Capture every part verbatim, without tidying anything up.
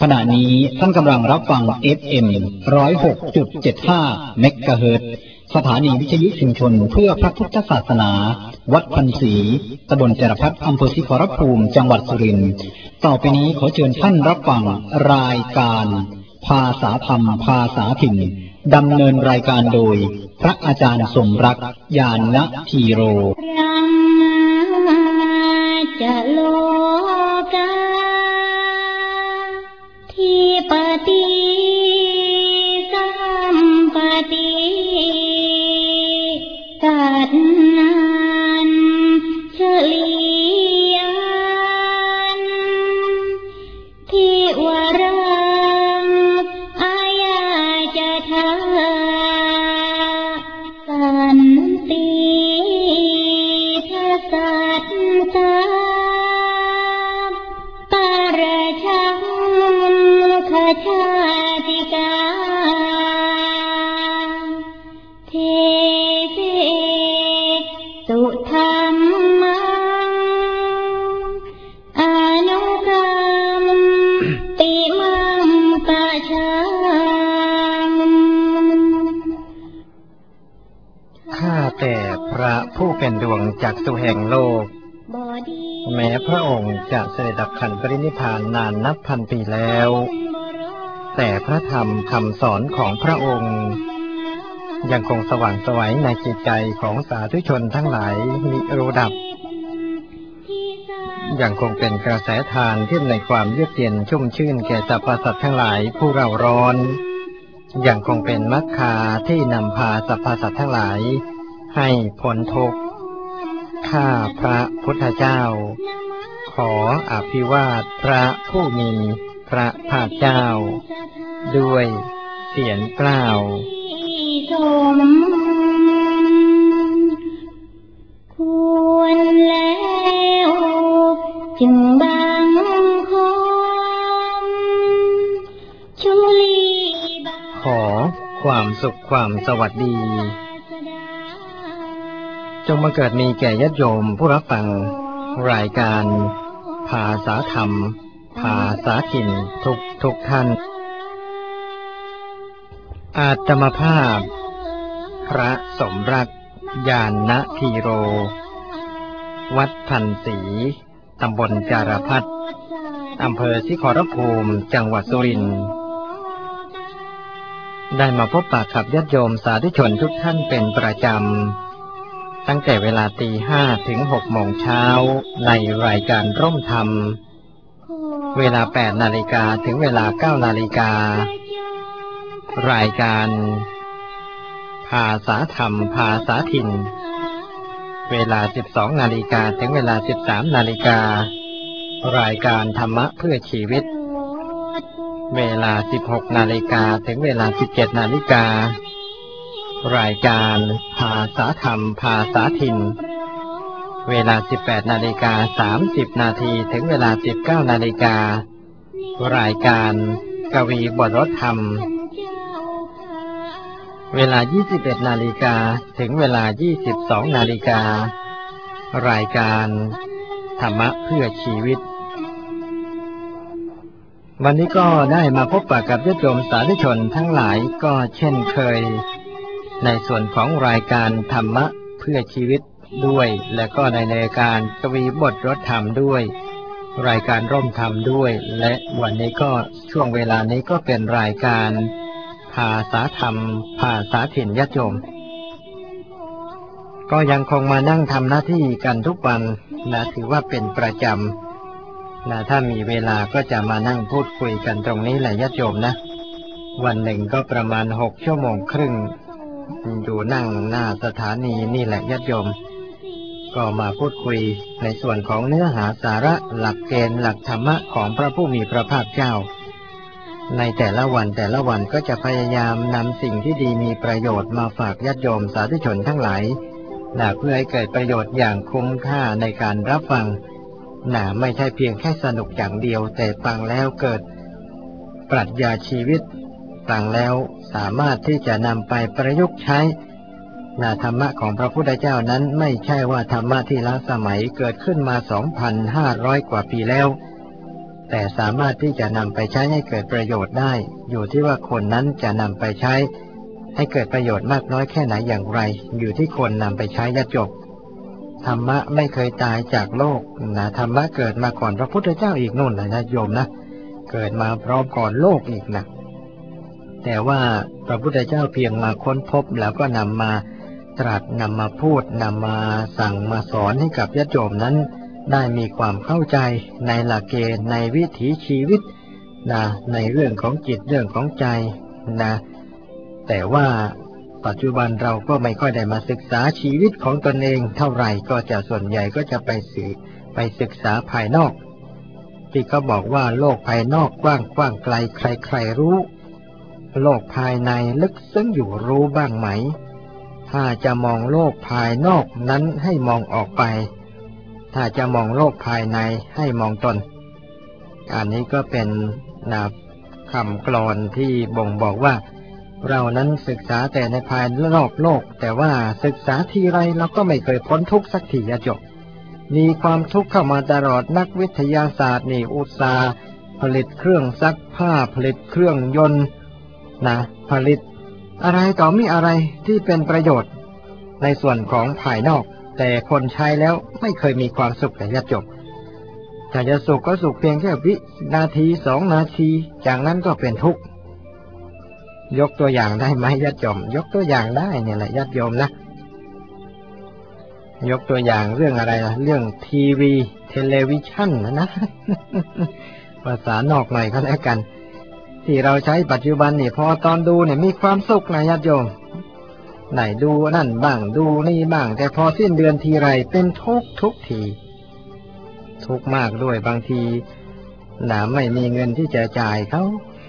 ขณะนี้ท่านกำลังรับฟัง เอฟ เอ็ม หนึ่งศูนย์หกจุดเจ็ดห้า เมกะเฮิรตซ์สถานีวิทยุชุมชนเพื่อพระพุทธศาสนาวัดพันศรีตำบลจรพัฒน์อำเภอศรีขอรภูมิจังหวัดสุรินทร์ต่อไปนี้ขอเชิญท่านรับฟังรายการภาษาธรรมภาษาถิ่นดำเนินรายการโดยพระอาจารย์สมรักญาณธีโรจะโลกาทิปติสัมปติกัดนันเฉลียนทิวรังอายาจะทาสันติทัสสัตตาปาราชังขชาติกาเทเสสุธรรมังอนุกรรมติมังปะชังข้าแต่พระผู้เป็นดวงจักษุแห่งโลกแม้พระองค์จะเสด็จดับขันธ์ปรินิพพานนานนับพันปีแล้วแต่พระธรรมคำสอนของพระองค์ยังคงสว่างไสวในจิตใจของสาธุชนทั้งหลายมิรู้ดับยังคงเป็นกระแสทานที่ในความเยือกเย็นชุ่มชื่นแก่สรรพสัตว์ทั้งหลายผู้เร่าร้อนยังคงเป็นมรรคาที่นำพาสรรพสัตว์ทั้งหลายให้พ้นทุกข์ข้าพระพุทธเจ้าขออภิวาทพระผู้มีพระภาคเจ้าด้วยเสียงกล่าวควรแล้วจึงบังคมชุลีขอความสุขความสวัสดีจงบังเกิดมีแก่ญาติโยมผู้รับฟังรายการภาษาธรรมภาษาถิ่นทุกทุกท่านอาตมภาพพระสมรักญาณธีโรวัดพันศรีตำบลจารพัฒน์อำเภอศรีขอรภูมิจังหวัดสุรินทร์ได้มาพบปะกับญาติโยมสาธุชนทุกท่านเป็นประจำตั้งแต่เวลาตีห้าถึงหกโมงเช้าในรายการร่มธรรมเวลาแปดนาฬิกาถึงเวลาเก้านาฬิการายการภาษาธรรมภาษาถิ่นเวลาสิบสองนาฬิกาถึงเวลาสิบสามนาฬิการายการธรรมะเพื่อชีวิตเวลาสิบหกนาฬิกาถึงเวลาสิบเจ็ดนาฬิการายการภาษาธรรมภาษาถิ่นเวลาสิบแปดนาฬิกาสามสิบนาทีถึงเวลาสิบเก้านาฬิการายการกวีบทรถธรรมเวลายี่สิบเอ็ดนาฬิกาถึงเวลายี่สิบสองนาฬิการายการธรรมะเพื่อชีวิตวันนี้ก็ได้มาพบปะกับญาติโยมสาธุชนทั้งหลายก็เช่นเคยในส่วนของรายการธรรมะเพื่อชีวิตด้วยและก็ในรายการกวีบทรถธรรมด้วยรายการร่มธรรมด้วยและวันนี้ก็ช่วงเวลานี้ก็เป็นรายการภาษาธรรมภาษาถิ่นญาติโยมก็ยังคงมานั่งทำหน้าที่กันทุกวันนะถือว่าเป็นประจำนะถ้ามีเวลาก็จะมานั่งพูดคุยกันตรงนี้แหละญาติโยมนะวันหนึ่งก็ประมาณหกชั่วโมงครึ่งอยู่นั่งหน้าสถานีนี่แหละญาติโยมก็มาพูดคุยในส่วนของเนื้อหาสาระหลักเกณฑ์หลักธรรมะของพระผู้มีพระภาคเจ้าในแต่ละวันแต่ละวันก็จะพยายามนำสิ่งที่ดีมีประโยชน์มาฝากญาติโยมสาธุชนทั้งหลายนะเพื่อให้เกิดประโยชน์อย่างคุ้มค่าในการรับฟังนะไม่ใช่เพียงแค่สนุกอย่างเดียวแต่ฟังแล้วเกิดปรัชญาชีวิตฟังแล้วสามารถที่จะนำไปประยุกต์ใช้นะธรรมะของพระพุทธเจ้านั้นไม่ใช่ว่าธรรมะที่ล้าสมัยเกิดขึ้นมา สองพันห้าร้อย กว่าปีแล้วแแต่สามารถที่จะนำไปใช้ให้เกิดประโยชน์ได้อยู่ที่ว่าคนนั้นจะนำไปใช้ให้เกิดประโยชน์มากน้อยแค่ไหนอย่างไรอยู่ที่คนนำไปใช้ญาติโยมธรรมะไม่เคยตายจากโลกนะธรรมะเกิดมาก่อนพระพุทธเจ้าอีกนู่นนะญาติโยมนะเกิดมาพร้อมก่อนโลกอีกนะแต่ว่าพระพุทธเจ้าเพียงมาค้นพบแล้วก็นำมาตรัสนำมาพูดนำมาสั่งมาสอนให้กับญาติโยมนั้นได้มีความเข้าใจในหลักเกณฑ์ในวิถีชีวิตนะในเรื่องของจิตเรื่องของใจนะแต่ว่าปัจจุบันเราก็ไม่ค่อยได้มาศึกษาชีวิตของตนเองเท่าไหร่ก็จะส่วนใหญ่ก็จะไปสื่อไปศึกษาภายนอกที่เขาบอกว่าโลกภายนอกกว้างกว้างไกลใครๆรู้โลกภายในลึกซึ้งอยู่รู้บ้างไหมถ้าจะมองโลกภายนอกนั้นให้มองออกไปถ้าจะมองโลกภายในให้มองตนอันนี้ก็เป็นนะคำกลอนที่บ่งบอกว่าเรานั้นศึกษาแต่ในภายนอกโลกแต่ว่าศึกษาทีไรเราก็ไม่เคยพ้นทุกข์สักทีจบมีความทุกข์เข้ามาตลอดนักวิทยาศาสตร์นี่อุตสาห์ผลิตเครื่องซักผ้าผลิตเครื่องยนต์นะผลิตอะไรต่อมีอะไรที่เป็นประโยชน์ในส่วนของภายนอกแต่คนใช้แล้วไม่เคยมีความสุขแต่ญาติโยมถ้าจะสุขก็สุขเพียงแค่วินาทีสองนาทีจากนั้นก็เป็นทุกข์ยกตัวอย่างได้ไหมญาติโยมยกตัวอย่างได้เนี่ยแหละญาติโยมนะยกตัวอย่างเรื่องอะไรล่ะเรื่องทีวีเทเลวิชั่นนะนะภาษานอกหน่อยก็แล้วกันที่เราใช้ปัจจุบันนี่พอตอนดูเนี่ยมีความสุขนะญาติโยมไหนดูนั่นบ้างดูนี่บ้างแต่พอสิ้นเดือนทีไรเป็นทุกทุกทีทุกมากด้วยบางทีหนาไม่มีเงินที่จะจ่ายเขา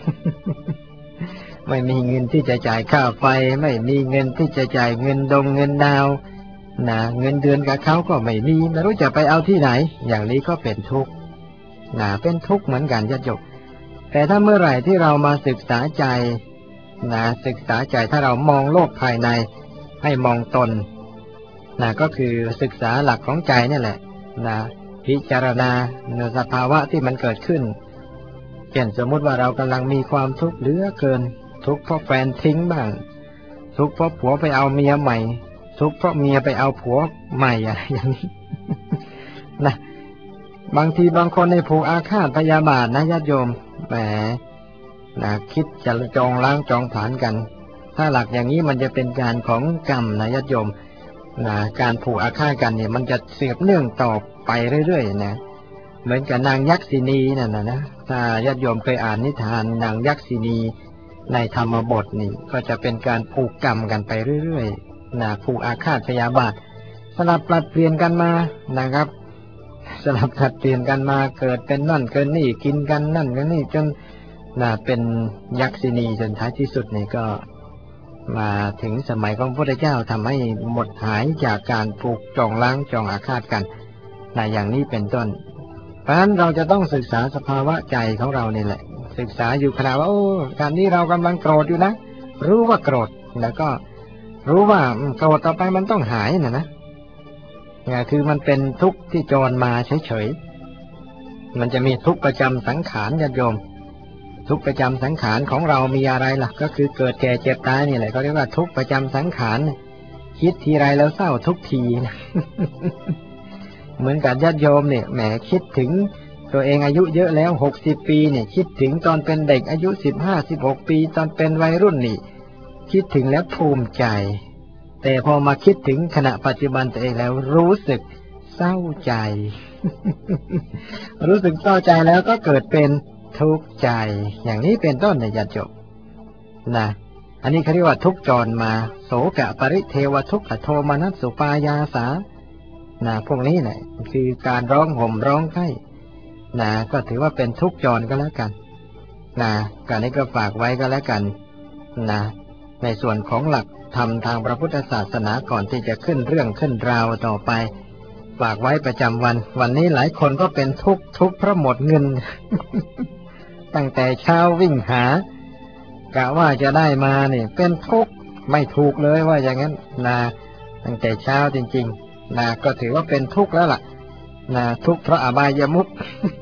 ไม่มีเงินที่จะจ่ายค่าไฟไม่มีเงินที่จะจ่ายเงินดงเงินดาวนะเงินเดือนกับเขาก็ไม่มีไม่รู้จะไปเอาที่ไหนอย่างนี้ก็เป็นทุกข์นะเป็นทุกข์เหมือนกันญาติโยมแต่ถ้าเมื่อไหร่ที่เรามาศึกษาใจนะศึกษาใจถ้าเรามองโลกภายในให้มองตนนะก็คือศึกษาหลักของใจนี่แหละนะพิจารณาในสภาวะที่มันเกิดขึ้นเช่นสมมุติว่าเรากำลังมีความทุกข์เหลือเกินทุกข์เพราะแฟนทิ้งบ้างทุกข์เพราะผัวไปเอาเมียใหม่ทุกข์เพราะเมียไปเอาผัวใหม่อะไรอย่างนี้ นะบางทีบางคนในผูกอาฆาตพยาบาทนะญาติโยมแหมนะคิดจะจองล้างจองผลาญกันถ้าหลักอย่างนี้มันจะเป็นการของกรรมนะญาติโยมนะการผูกอาฆาตกันเนี่ยมันจะเสียบเนื่องต่อไปเรื่อยๆนะเหมือนกับนางยักษินีนั่นนะนะถ้าญาติโยมเคยอ่านนิทานนางยักษินีในธรรมบทนี่ก็จะเป็นการผูกกรรมกันไปเรื่อยๆนะผูกอาฆาตพยาบาทสลับปรับเปลี่ยนกันมานะครับสลับปรับเปลี่ยนกันมาเกิดเป็นนั่นเกินนี่กินกันนั่นกันนี่จนนะเป็นยักษินีจนท้ายที่สุดนี่ก็มาถึงสมัยของพระพุทธเจ้าทำให้หมดหายจากการผูกจองล้างจองอาฆาตกันนะอย่างนี้เป็นต้นเพราะฉะนั้นเราจะต้องศึกษาสภาวะใจของเรานี่แหละศึกษาอยู่ขณะว่าโอ้การนี้เรากำลังโกรธอยู่นะรู้ว่าโกรธแล้วก็รู้ว่าโกรธต่อไปมันต้องหายนะนะเนี่ยคือมันเป็นทุกข์ที่จรมาเฉยๆมันจะมีทุกข์ประจำสังขารญาติโยมทุกข์ประจำสังขารของเรามีอะไรล่ะก็คือเกิดแก่เจ็บตายนี่แหละเขาเรียกว่าทุกข์ประจำสังขารคิดทีไรแล้วเศร้าทุกทีนะ เหมือนกับญาติโยมเนี่ยแหมคิดถึงตัวเองอายุเยอะแล้วหกสิบปีเนี่ยคิดถึงตอนเป็นเด็กอายุสิบห้า สิบหกปีตอนเป็นวัยรุ่นนี่คิดถึงแล้วภูมิใจแต่พอมาคิดถึงขณะปัจจุบันตัวเองแล้วรู้สึกเศร้าใจ รู้สึกเศร้าใจแล้วก็เกิดเป็นทุกข์ใจอย่างนี้เป็นต้นในญาติโยมนะอันนี้เขาเรียกว่าทุกข์จรมาโสกะปริเทวทุกขโทมนัสสุปายาสานะพวกนี้แหละคือการร้องห่มร้องไห้นะก็ถือว่าเป็นทุกข์จรก็แล้วกันนะการนี้ก็ฝากไว้ก็แล้วกันนะในส่วนของหลักธรรมทางพระพุทธศาสนาก่อนที่จะขึ้นเรื่องขึ้นราวต่อไปฝากไว้ประจำวันวันนี้หลายคนก็เป็นทุกข์ทุกข์เพราะหมดเงิน ตั้งแต่เช้าวิ่งหากะว่าจะได้มาเนี่ยเป็นทุกข์ไม่ถูกเลยว่าอย่างนั้นนะตั้งแต่เช้าจริงๆนะก็ถือว่าเป็นทุกข์แล้วล่ะนะทุกข์เพราะอบายมุข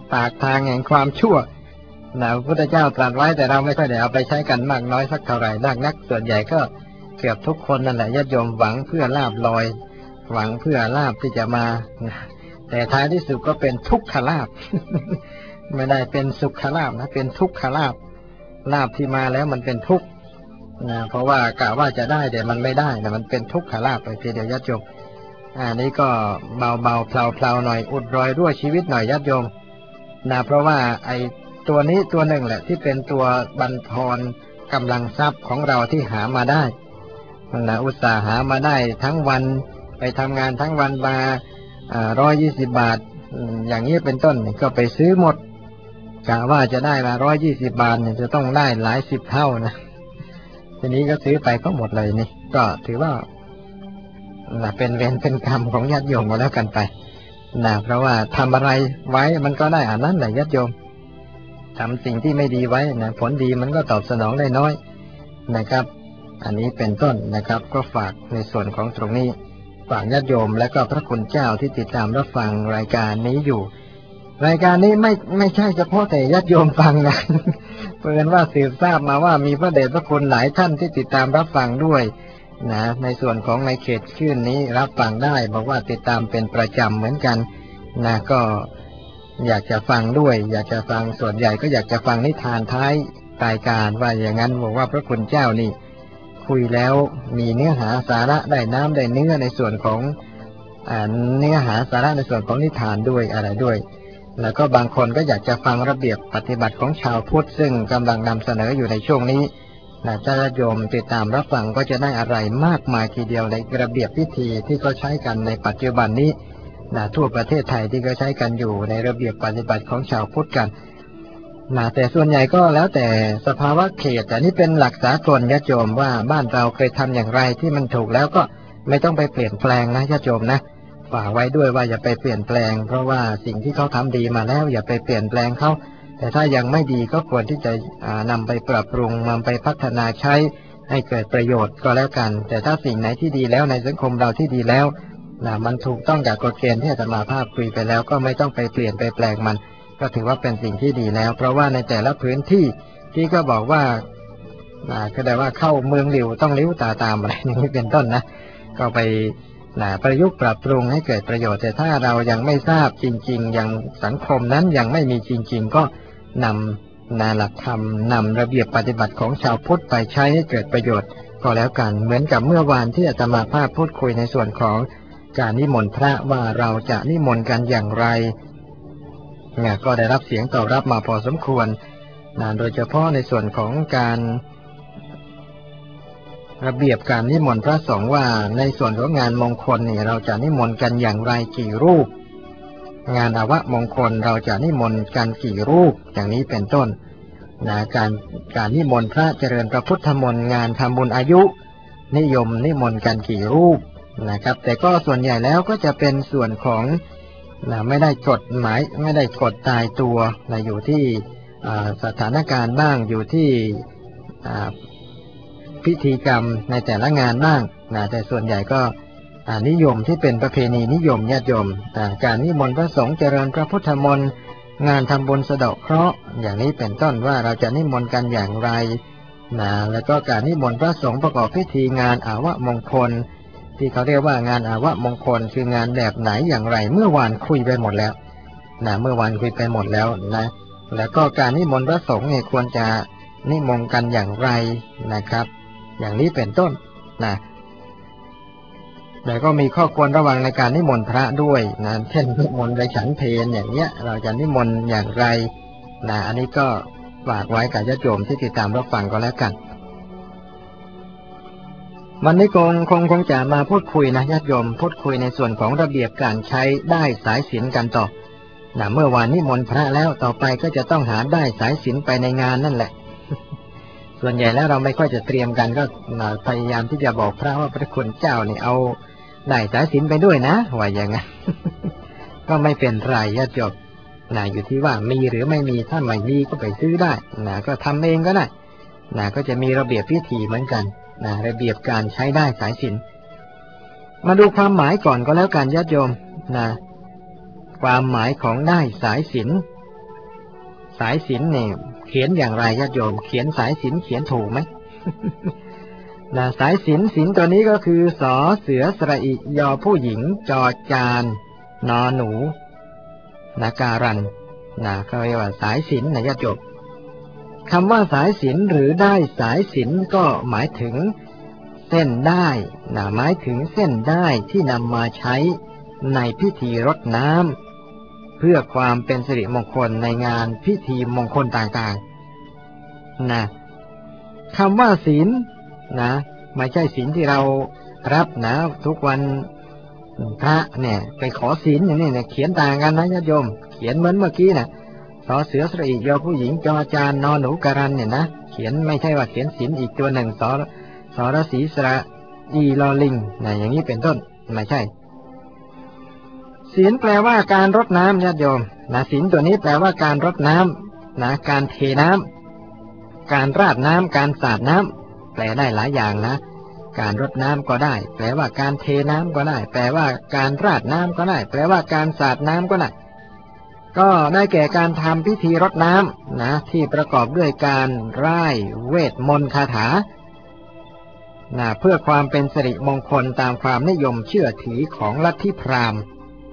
ปากทางแห่งความชั่วนะพระพุทธเจ้าตรัสไว้แต่เราไม่ค่อยได้เอาไปใช้กันมากน้อยสักเท่าไหร่นักนักส่วนใหญ่ก็เกือบทุกคนนั่นแหละญาติโยมหวังเพื่อลาภลอยหวังเพื่อลาภที่จะมาแต่ท้ายที่สุดก็เป็นทุกขลาภ ไม่ได้เป็นสุขลาภนะเป็นทุกขลาภลาภที่มาแล้วมันเป็นทุกข์นะเพราะว่ากะว่าจะได้แต่มันไม่ได้แต่มันเป็นทุกขลาภไปทีเดียวญาติโยมอันนี้ก็เบาเบาเพลาเพลาหน่อยอุดรอยรั่วชีวิตหน่อยญาติโยมนะเพราะว่าไอ้ตัวนี้ตัวหนึ่งแหละที่เป็นตัวบั่นทอนกำลังทรัพย์ของเราที่หามาได้นะอุตส่าห์หามาได้ทั้งวันไปทำงานทั้งวันมาร้อยยี่สิบบาทอย่างนี้เป็นต้นก็ไปซื้อหมดกะว่าจะได้มาร้อยยี่สิบบาทเนี่ยจะต้องได้หลายสิบเท่านะทีนี้ก็ซื้อไปก็หมดเลยนี่ก็ถือว่านะเป็นเวรเป็นกรรมของญาติโยมมาแล้วกันไปนะเพราะว่าทำอะไรไว้มันก็ได้อันนั้นแหละญาติโยมทำสิ่งที่ไม่ดีไว้นะผลดีมันก็ตอบสนองได้น้อยนะครับอันนี้เป็นต้นนะครับก็ฝากในส่วนของตรงนี้ฝากญาติโยมและก็พระคุณเจ้าที่ติดตามรับฟังรายการนี้อยู่รายการนี้ไม่ไม่ใช่เฉพาะแต่ญาติโยมฟังนะเพื่อนว่าสืบทราบมาว่ามีพระเดชพระคุณหลายท่านที่ติดตามรับฟังด้วยนะในส่วนของในเขตคลื่นนี้รับฟังได้บอกว่าติดตามเป็นประจำเหมือนกันนะก็อยากจะฟังด้วยอยากจะฟังส่วนใหญ่ก็อยากจะฟังนิทานท้ายรายการว่าอย่างนั้นบอกว่าพระคุณเจ้านี่คุยแล้วมีเนื้อหาสาระได้น้ำได้เนื้อในส่วนของอ่าเนื้อหาสาระในส่วนของนิทานด้วยอะไรด้วยแล้วก็บางคนก็อยากจะฟังระเบียบปฏิบัติของชาวพุทธซึ่งกำลังนำเสนออยู่ในช่วงนี้นะญาติโยมติดตามรับฟังก็จะได้อะไรมากมายทีเดียวในระเบียบพิธีที่เขาใช้กันในปัจจุบันนี้นะทั่วประเทศไทยที่เขาใช้กันอยู่ในระเบียบปฏิบัติของชาวพุทธกันนะแต่ส่วนใหญ่ก็แล้วแต่สภาวะเขตแต่นี่เป็นหลักสากลญาติโยมว่าบ้านเราเคยทำอย่างไรที่มันถูกแล้วก็ไม่ต้องไปเปลี่ยนแปลงนะญาติโยมนะฝากไว้ด้วยว่าอย่าไปเปลี่ยนแปลงเพราะว่าสิ่งที่เขาทำดีมาแล้วอย่าไปเปลี่ยนแปลงเขาแต่ถ้ายังไม่ดีก็ควรที่จะนำไปปรับปรุงนำไปพัฒนาใช้ให้เกิดประโยชน์ก็แล้วกันแต่ถ้าสิ่งไหนที่ดีแล้วในสังคมเราที่ดีแล้วนะมันถูกต้องกับกฎเกณฑ์ที่อาตมาภาพคุยไปแล้วก็ไม่ต้องไปเปลี่ยนไปแปลงมันก็ถือว่าเป็นสิ่งที่ดีแล้วเพราะว่าในแต่ละพื้นที่ที่ก็บอกว่าก็ได้ว่าเข้าเมืองหลิวต้องลิ้วตาตามอะไรอย่างนี้เป็นต้นนะก็ไปนะประยุกต์ปรับปรุงให้เกิดประโยชน์แต่ถ้าเรายังไม่ทราบจริงๆยังสังคมนั้นยังไม่มีจริงๆก็นำนาหลักธรรมนำระเบียบปฏิบัติของชาวพุทธไปใช้ให้เกิดประโยชน์ก็แล้วกันเหมือนกับเมื่อวานที่อาตมาภาพพูดคุยในส่วนของการนิมนต์พระว่าเราจะนิมนต์กันอย่างไรเนี่ยก็ได้รับเสียงตอบรับมาพอสมควรนะโดยเฉพาะในส่วนของการระเบียบการนิมนต์พระสงฆ์ว่าในส่วนของงานมงคลนี่เราจะนิมนต์กันอย่างไรกี่รูปงานอวมงคลเราจะนิมนต์กันกี่รูปอย่างนี้เป็นต้นนะการการนิมนต์พระเจริญพระพุทธมนต์งานทำบุญอายุนิยมนิมนต์กันกี่รูปนะครับแต่ก็ส่วนใหญ่แล้วก็จะเป็นส่วนของนะไม่ได้กฎหมายไม่ได้กฎตายตัวนะอยู่ที่สถานการณ์บ้างอยู่ที่พิธีกรรมในแต่ละงานบ้างนะแต่ส่วนใหญ่ก็นิยมที่เป็นประเพณีนิยมญาติโยมการนิมนต์พระสงฆ์เจริญพระพุทธมนต์งานทำบุญสะเดาะเคราะห์อย่างนี้เป็นต้นว่าเราจะนิมนต์กันอย่างไรนะแล้วก็การนิมนต์พระสงฆ์ประกอบพิธีงานอาวมงคลที่เขาเรียกว่างานอาวมงคลคืองานแบบไหนอย่างไรเมื่อวานคุยไปหมดแล้วนะเมื่อวานคุยไปหมดแล้วนะแล้วก็การนิมนต์พระสงฆ์เนี่ยควรจะนิมนต์กันอย่างไรนะครับอย่างนี้เป็นต้นนะแล้วก็มีข้อควรระวังในการนิมนต์พระด้วยนะเช่นนิมนต์ไปฉันเพลอย่างเนี้ยเราจะนิมนต์อย่างไรนะอันนี้ก็ฝากไว้กับญาติโยมที่ติดตามรับฟังก็แล้วกันวันนี้คงคงคงจะมาพูดคุยนะญาติโยมพูดคุยในส่วนของระเบียบการใช้ได้สายศีลกันต่อนะเมื่อวานนิมนต์พระแล้วต่อไปก็จะต้องหาได้สายศีลไปในงานนั่นแหละส่วนใหญ่แล้วเราไม่ค่อยจะเตรียมกันก็พยายามที่จะบอกพระว่าพระคุณเจ้านี่เอาได้สายศีลไปด้วยนะว่าอย่างงั้น ก็ไม่เป็นไรญาติโยมนะอยู่ที่ว่ามีหรือไม่มีถ้าไม่มีก็ไปซื้อได้นะก็ทำเองก็ได้นะก็จะมีระเบียบพิธีเหมือนกันนะระเบียบการใช้ได้สายศีลมาดูความหมายก่อนก็แล้วกันญาติโยมนะความหมายของได้สายศีลสายศีลเนี่ยเขียนอย่างไรญาติโยมเขียนสายศีลเขียนถูกไหม นะสายศีลศีลตัวนี้ก็คือสอเสือสระอิยอผู้หญิงจอจานนอหนูนาการันนะเขาเรียกว่าสายศีลนะญาติโยมคำว่าสายศีลหรือได้สายศีลก็หมายถึงเส้นได้นะหมายถึงเส้นได้ที่นำมาใช้ในพิธีรดน้ำเพื่อความเป็นสิริมงคลในงานพิธีมงคลต่างๆนะคำว่าศีลนะไม่ใช่ศีลที่เรารับนะทุกวันพระเนี่ยไปขอศีลอย่างนี้เนี่ยเขียนต่างกันนะญาติโยมเขียนเหมือนเมื่อกี้นะสอเสือสระอิยอผู้หญิงจอจานนอหนูการันเนี่ยนะเขียนไม่ใช่ว่าเขียนศีลอีกตัวหนึ่งสอสรศรีสระอีลอลิงนะอย่างนี้เป็นต้นไม่ใช่ศีลแปลว่าการรดน้ำญาติโยมนะศีลตัวนี้แปลว่าการรดน้ำนะการเทน้ำการราดน้ำการสาดน้ำแปลได้หลายอย่างนะการรดน้ำก็ได้แปลว่าการเทน้ำก็ได้แปลว่าการราดน้ำก็ได้แปลว่าการสาดน้ำก็ได้ก็ได้แก่การทำพิธีรดน้ำนะที่ประกอบด้วยการร่ายเวทมนต์คาถานะเพื่อความเป็นสิริมงคลตามความนิยมเชื่อถือของลัทธิพราหมณ์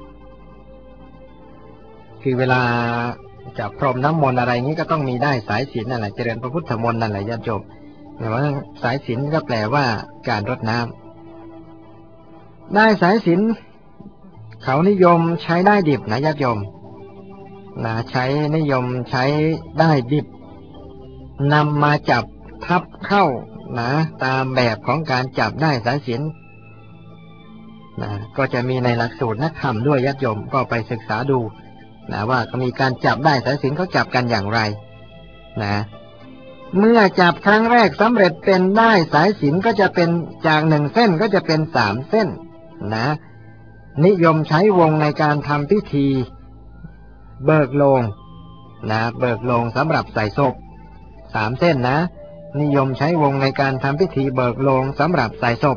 คือเวลาจะพรมน้ำมนต์อะไรนี้ก็ต้องมีได้สายศีลนั่นแหละเจริญพระพุทธมนต์นั่นแหละญาติโยมแต่ว่าสายศีลก็แปลว่าการรดน้ำได้สายศีลเขานิยมใช้ได้ดิบนะญาติโยมนะใช้นิยมใช้ได้ดิบนำมาจับทับเข้านะตามแบบของการจับได้สายศีลนะก็จะมีในหลักสูตรนักธรรมด้วยญาติโยมก็ไปศึกษาดูนะว่าก็มีการจับได้สายศีลเขาจับกันอย่างไรนะเมื่อจับครั้งแรกสำเร็จเป็นได้สายศีลก็จะเป็นจากหนึ่งเส้นก็จะเป็นสามเส้นนะนิยมใช้วงในการทำพิธีเบิกโลงนะเบิกโลงสำหรับใส่ศพสามเส้นนะนิยมใช้วงในการทำพิธีเบิกโลงสำหรับใส่ศพ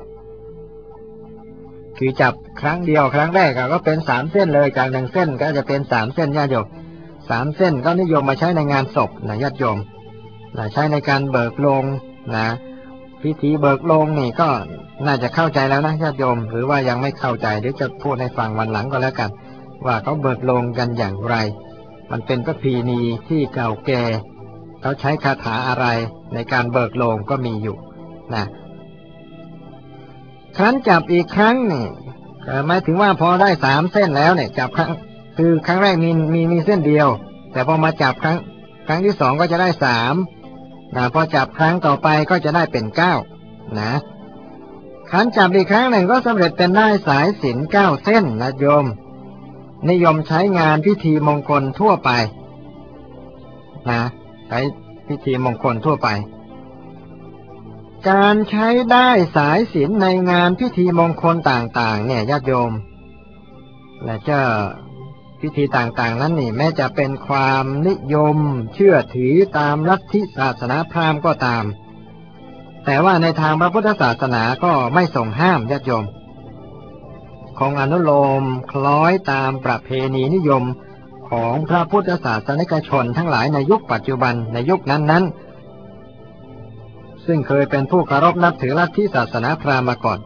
คือจับครั้งเดียวครั้งแรกก็เป็นสามเส้นเลยจากหนึ่งเส้นก็จะเป็นสามเส้นญาติโยมสามเส้นก็นิยมมาใช้ในงานศพนะญาติโยมนะใช้ในการเบิกโลงนะพิธีเบิกโลงนี่ก็น่าจะเข้าใจแล้วนะญาติโยมหรือว่ายังไม่เข้าใจเดี๋ยวจะพูดให้ฟังวันหลังก็แล้วกันว่าเขาเบิกโลงกันอย่างไรมันเป็นประเพณีที่เก่าแก่เขาใช้คาถาอะไรในการเบิกโลงก็มีอยู่นะครั้นจับอีกครั้งนี่หมายถึงว่าพอได้สามเส้นแล้วเนี่ยจับครั้งคือครั้งแรกมีมีมีเส้นเดียวแต่พอมาจับครั้งครั้งที่สองก็จะได้สามนะพอจับครั้งต่อไปก็จะได้เป็นเก้านะครั้นจับอีกครั้งหนึ่งก็สำเร็จเป็นได้สายศีลเก้าเส้นนะโยมนิยมใช้งานพิธีมงคลทั่วไปนะใช้พิธีมงคลทั่วไปการใช้ได้สายศีลในงานพิธีมงคลต่างๆเนี่ยญาติโยมและเจ้าพิธีต่างๆนั้นนี่แม้จะเป็นความนิยมเชื่อถือตามลัทธิศาสนาพราหมณ์ก็ตามแต่ว่าในทางพระพุทธศาสนาก็ไม่ทรงห้ามญาติโยมคงอนุโลมคล้อยตามประเพณีนิยมของพระพุทธศาสนิกชนทั้งหลายในยุคปัจจุบันในยุคนั้นๆซึ่งเคยเป็นผู้เคารพนับถือลัทธิศาสนาพราหมณ์มาก่อน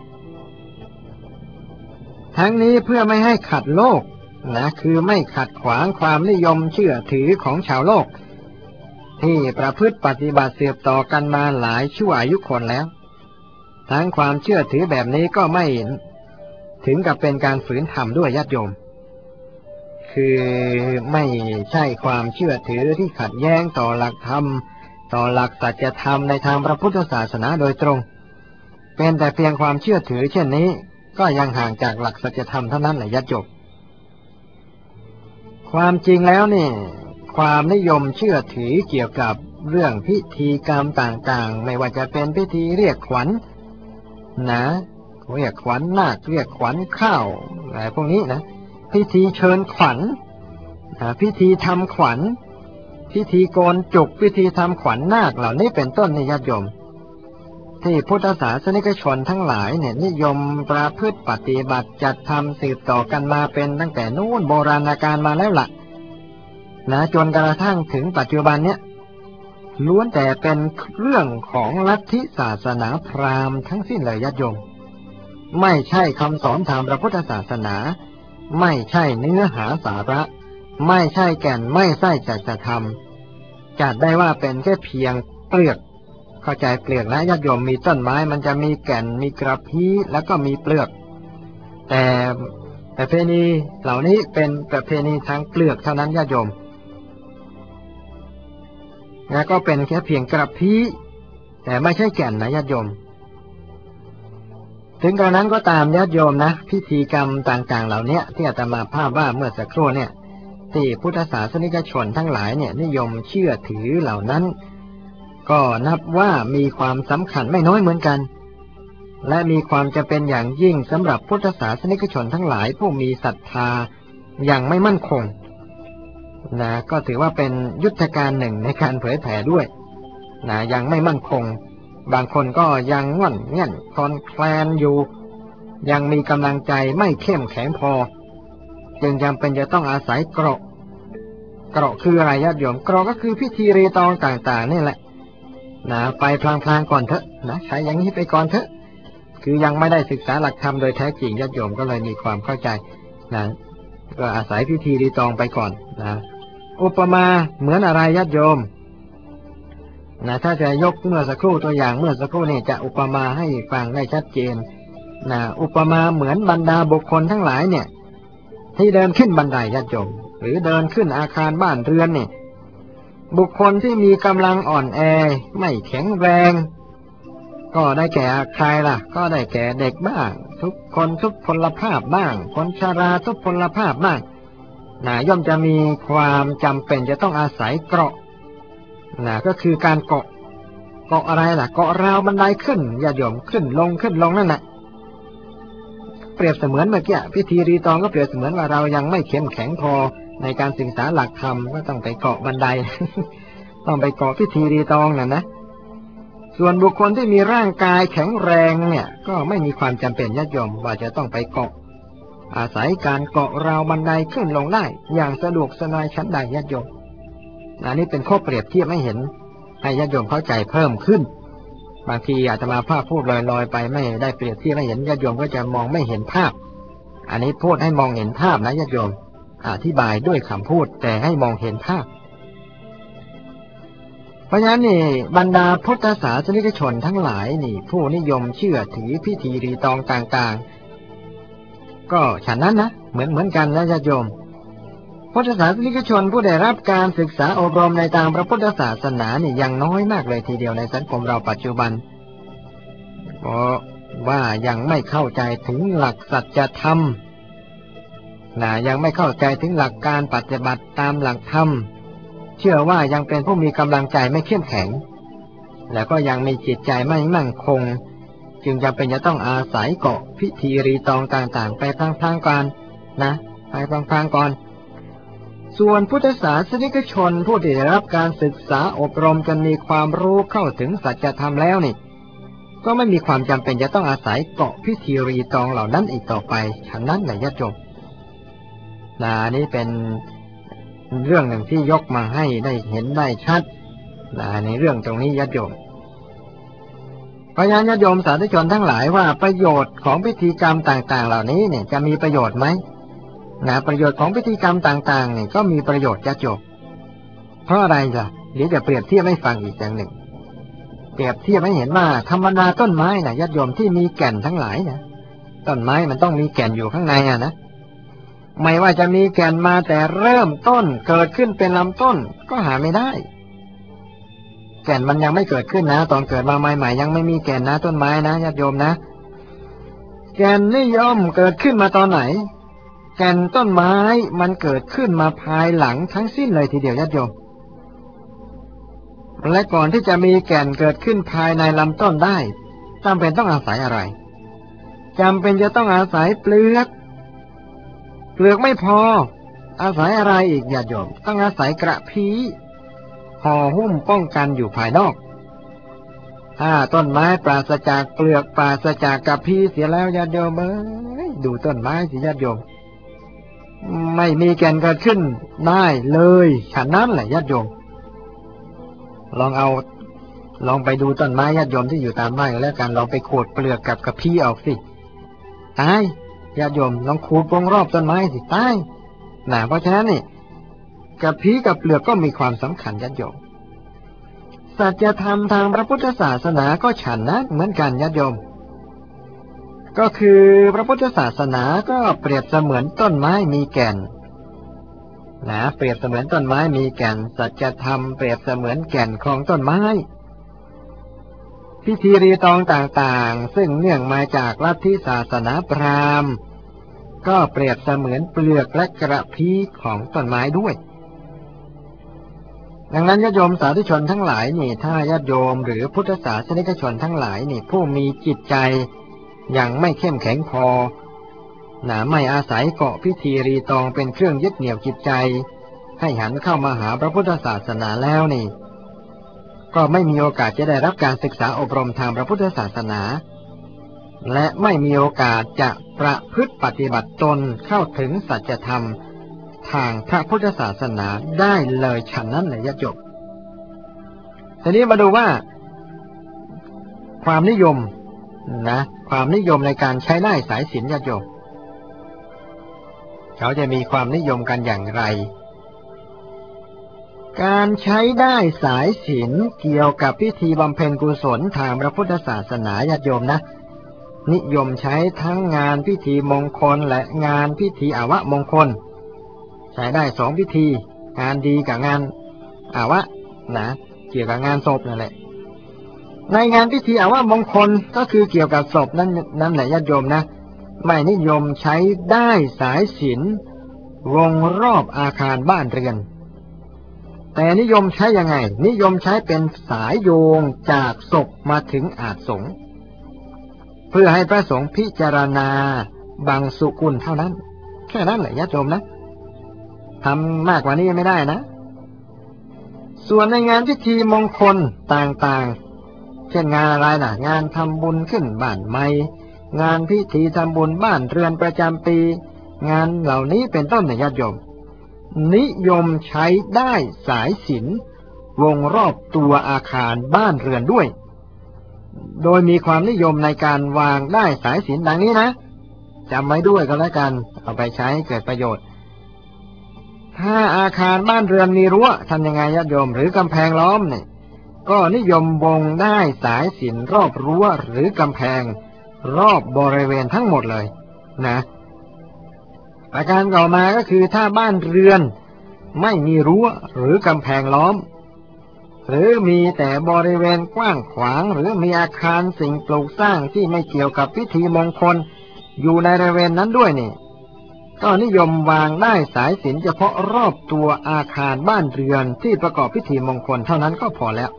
ทั้งนี้เพื่อไม่ให้ขัดโลกนะคือไม่ขัดขวางความนิยมเชื่อถือของชาวโลกที่ประพฤติปฏิบัติสืบต่อกันมาหลายชั่วอายุคนแล้วทั้งความเชื่อถือแบบนี้ก็ไม่ถึงกับเป็นการฝืนธรรมด้วยญาติโยมคือไม่ใช่ความเชื่อถือที่ขัดแย้งต่อหลักธรรมต่อหลักสัจธรรมในทางพระพุทธศาสนาโดยตรงเป็นแต่เพียงความเชื่อถือเช่นนี้ก็ยังห่างจากหลักสัจธรรมเท่านั้นแหละญาติโยมความจริงแล้วนี่ความนิยมเชื่อถือเกี่ยวกับเรื่องพิธีกรรมต่างๆไม่ว่าจะเป็นพิธีเรียกขวัญนะเรียกขวัญนาคเรียกขวัญข้าวอะไรพวกนี้นะพิธีเชิญขวัญพิธีทำขวัญพิธีโกนจุกพิธีทำขวัญนาคเหล่านี้เป็นต้นในญาติโยมที่พุทธศาสนิกชนทั้งหลายเนี่ยนิยมประพฤติปฏิบัติจัดทำสืบต่อกันมาเป็นตั้งแต่นู้นโบราณกาลมาแล้วล่ะนะจนกระทั่งถึงปัจจุบันเนี้ยล้วนแต่เป็นเรื่องของลัทธิศาสนาพราหมณ์ทั้งสิ้นเลยญาติโยมไม่ใช่คำสอนทางพระพุทธศาสนาไม่ใช่เนื้อหาสาระไม่ใช่แก่นไม่ใช่จัตธรรมจัดได้ว่าเป็นแค่เพียงเปลือกเข้าใจเปลือกนะญาติโยมมีต้นไม้มันจะมีแก่นมีกระพี้แล้วก็มีเปลือกแต่ประเพณีเหล่านี้เป็นประเพณีทางเปลือกเท่านั้นญาติโยมแล้วก็เป็นแค่เพียงกระพี้แต่ไม่ใช่แก่นนะญาติโยมถึงกระนั้นก็ตามญาติโยมนะพิธีกรรมต่างๆเหล่านี้ที่อาตมาภาพว่าเมื่อสักครู่เนี่ยที่พุทธศาสนิกชนทั้งหลายเนี่ยนิยมเชื่อถือเหล่านั้นก็นับว่ามีความสำคัญไม่น้อยเหมือนกันและมีความจำเป็นอย่างยิ่งสำหรับพุทธศาสนิกชนทั้งหลายผู้มีศรัทธาอย่างไม่มั่นคงนะก็ถือว่าเป็นยุทธการหนึ่งในการเผยแผ่ด้วยนะยังไม่มั่นคงบางคนก็ยังง่อนเงี่ยนคลอนแคลนอยู่ยังมีกำลังใจไม่เข้มแข็งพอจึงจำเป็นจะต้องอาศัยเกราะเกราะคืออะไรญาติโยมเกราะก็คือพิธีรีตองต่างๆนี่แหละนะไปพลางๆก่อนเถอะนะใช้อย่างนี้ไปก่อนเถอะคือยังไม่ได้ศึกษาหลักธรรมโดยแท้จริงญาติโยมก็เลยมีความเข้าใจนะก็อาศัยพิธีรีตองไปก่อนนะอุปมาเหมือนอะไรญาติโยมนะถ้าจะยกเมื่อสักครู่ตัวอย่างเมื่อสักครู่นี่จะอุปมาให้ฟังได้ชัดเจนนะอุปมาเหมือนบรรดาบุคคลทั้งหลายเนี่ยที่เดินขึ้นบันไดญาติโยมหรือเดินขึ้นอาคารบ้านเรือนเนี่ยบุคคลที่มีกำลังอ่อนแอไม่แข็งแรงก็ได้แก่ใครล่ะก็ได้แก่เด็กบ้างทุกคนทุกพลภาพบ้างคนชราทุกพลภาพบ้างนะย่อมจะมีความจำเป็นจะต้องอาศัยเกราะนะก็คือการเกาะเกาะอะไรล่ะเกาะราวบันไดขึ้นญาติโยมขึ้นลงขึ้นลงนั่นแหละเปรียบเสมือนเมื่อกี้พิธีรีตองก็เปรียบเสมือนว่าเรายังไม่เข้มแข็งพอในการศึกษาหลักธรรมก็ต้องไปเกาะบันได ต้องไปเกาะพิธีรีตองน่ะนะส่วนบุคคลที่มีร่างกายแข็งแรงเนี่ยก็ไม่มีความจำเป็นญาติโยมว่าจะต้องไปเกาะอาศัยการเกาะราวบันไดขึ้นลงได้อย่างสะดวกสบายชั้นใดญาติโยมอันนี้เป็นข้อเปรียบเทียบให้เห็นให้ญาติโยมเข้าใจเพิ่มขึ้นบางทีอาตมาภาพพูดลอยๆไปไม่ได้เปรียบเทียบให้เห็นญาติโยมก็จะมองไม่เห็นภาพอันนี้พูดให้มองเห็นภาพนะญาติโยมอธิบายด้วยคำพูดแต่ให้มองเห็นภาพเพราะฉะนั้นนี่บรรดาพุทธศาสนิกชนทั้งหลายนี่ผู้นิยมเชื่อถือพิธีรีตองต่างๆก็ฉะนั้นนะเหมือนเหมือนกันนะญาติโยมพุทธศาสนิกชนผู้ได้รับการศึกษาอบรมในทางพระพุทธศาสนานี่ยังน้อยมากเลยทีเดียวในสังคมเราปัจจุบันเพราะว่ายังไม่เข้าใจถึงหลักสัจธรรมนะยังไม่เข้าใจถึงหลักการปฏิบัติตามหลักธรรมเชื่อว่ายังเป็นผู้มีกำลังใจไม่เข้มแข็งแล้วก็ยังมีจิตใจไม่มั่นคงจึงจำเป็นจะต้องอาศัยเกาะพิธีรีตองต่างๆไปพลางๆก่อนนะไปพลางๆก่อนส่วนพุทธศาสนิกชนผู้ที่ได้รับการศึกษาอบรมจนมีความรู้เข้าถึงสัจธรรมแล้วนี่ก็ไม่มีความจำเป็นจะต้องอาศัยเกาะพิธีรีตองเหล่านั้นอีกต่อไปฉะนั้นแหละญาติโยมนะนี่เป็นเรื่องหนึ่งที่ยกมาให้ได้เห็นได้ชัดนะในเรื่องตรงนี้ญาติโยมเพราะฉะนั้นญาติโยมสาธุชนทั้งหลายว่าประโยชน์ของพิธีกรรมต่างๆเหล่านี้เนี่ยจะมีประโยชน์ไหมนะประโยชน์ของพิธีกรรมต่างๆเนี่ยก็มีประโยชน์ญาติโยมเพราะอะไรล่ะเดี๋ยวจะเปรียบเทียบให้ฟังอีกอย่างหนึ่งเปรียบเทียบให้เห็นว่าธรรมดาต้นไม้นะญาติโยมที่มีแก่นทั้งหลายนะต้นไม้มันต้องมีแก่นอยู่ข้างในอ่ะนะไม่ว่าจะมีแก่นมาแต่เริ่มต้นเกิดขึ้นเป็นลำต้นก็หาไม่ได้แก่นมันยังไม่เกิดขึ้นนะตอนเกิดมาใหม่ๆยังไม่มีแก่นนะต้นไม้นะญาติโยมนะแก่นนิยมเกิดขึ้นมาตอนไหนแก่นต้นไม้มันเกิดขึ้นมาภายหลังทั้งสิ้นเลยทีเดียวญาติโยมและก่อนที่จะมีแก่นเกิดขึ้นภายในลำต้นได้จำเป็นต้องอาศัยอะไรจำเป็นจะต้องอาศัยเปลือกเปลือกไม่พออาศัยอะไรอีกญาติโยมต้องอาศัยกระพี้ห่อหุ้มป้องกันอยู่ภายนอกถ้าต้นไม้ปราศจากเปลือกปราศจากกระพี้เสียแล้วญาติโยมเอ้ยดูต้นไม้สิญาติโยมไม่มีแก่นเกิดขึ้นได้เลยฉะนั้นแหละญาติโยมลองเอาลองไปดูต้นไม้ญาติโยมที่อยู่ตามบ้านกันแล้วกันลองไปขูดเปลือกกับกระพี้ออกสิตายญาติโยมลองขูดวงรอบต้นไม้สิตายนะเพราะฉะนั้นนี่กระพี้กับเปลือกก็มีความสำคัญญาติโยมสัจธรรมทางพระพุทธศาสนาก็ฉันนะเหมือนกันญาติโยมก็คือพระพุทธศาสนาก็เปรียบเสมือนต้นไม้มีแก่นนะเปรียบเสมือนต้นไม้มีแก่นสัจธรรมเปรียบเสมือนแก่นของต้นไม้พิธีรีตองต่างๆซึ่งเนื่องมาจากลัทธิศาสนาพราหมณ์ก็เปรียบเสมือนเปลือกและกระพี้ของต้นไม้ด้วยดังนั้นญาติโยมสาธุชนทั้งหลายนี่ถ้าญาติโยมหรือพุทธศาสนิกชนทั้งหลายนี่ผู้มีจิตใจยังไม่เข้มแข็งพอนะไม่อาศัยเกาะพิธีรีตองเป็นเครื่องยึดเหนี่ยวจิตใจให้หันเข้ามาหาพระพุทธศาสนาแล้วนี่ก็ไม่มีโอกาสจะได้รับการศึกษาอบรมทางพระพุทธศาสนาและไม่มีโอกาสจะประพฤติปฏิบัติตนเข้าถึงสัจธรรมทางพระพุทธศาสนาได้เลยฉะนั้นเลยญาติโยมทีนี้มาดูว่าความนิยมนะความนิยมในการใช้ได้สายศีลญาติโยมเขาจะมีความนิยมกันอย่างไรการใช้ได้สายศีลเกี่ยวกับพิธีบำเพ็ญกุศลทางพระพุทธศาสนาญาติโยมนะนิยมใช้ทั้งงานพิธีมงคลและงานพิธีอาวะมงคลใช้ได้สองพิธีงานดีกับงานอาวะนะเกี่ยวกับงานศพนั่นแหละในงานพิธีอาวะมงคลก็คือเกี่ยวกับศพนั่นนั่นแหละญาติโยมนะไม่นิยมใช้ได้สายศีลวงรอบอาคารบ้านเรือนแต่นิยมใช้ยังไงนิยมใช้เป็นสายโยงจากศพมาถึงอาสงฆ์เพื่อให้พระสงฆ์พิจารณาบังสุกุลเท่านั้นแค่นั้นแหละญาติโยมนะทำมากกว่านี้ไม่ได้นะส่วนในงานพิธีมงคลต่างๆเช่นงานอะไรล่ะงานทำบุญขึ้นบ้านใหม่งานพิธีทำบุญบ้านเรือนประจำปีงานเหล่านี้เป็นต้นเนี่ยญาติโยมนิยมใช้ได้สายศีลวงรอบตัวอาคารบ้านเรือนด้วยโดยมีความนิยมในการวางได้สายศีลดังนี้นะจำไว้ด้วยก็แล้วกันเอาไปใช้เกิดประโยชน์ถ้าอาคารบ้านเรือนมีรั้วทำยังไงญาติโยมหรือกำแพงล้อมเนี่ยก็นิยมวงได้สายศีลรอบรั้วหรือกำแพงรอบบริเวณทั้งหมดเลยนะประการต่อมาก็คือถ้าบ้านเรือนไม่มีรั้วหรือกำแพงล้อมหรือมีแต่บริเวณกว้างขวางหรือมีอาคารสิ่งปลูกสร้างที่ไม่เกี่ยวกับพิธีมงคลอยู่ในบริเวณนั้นด้วยนี่ก็นิยมวางได้สายศีลเฉพาะรอบตัวอาคารบ้านเรือนที่ประกอบพิธีมงคลเท่านั้นก็พอแล้ว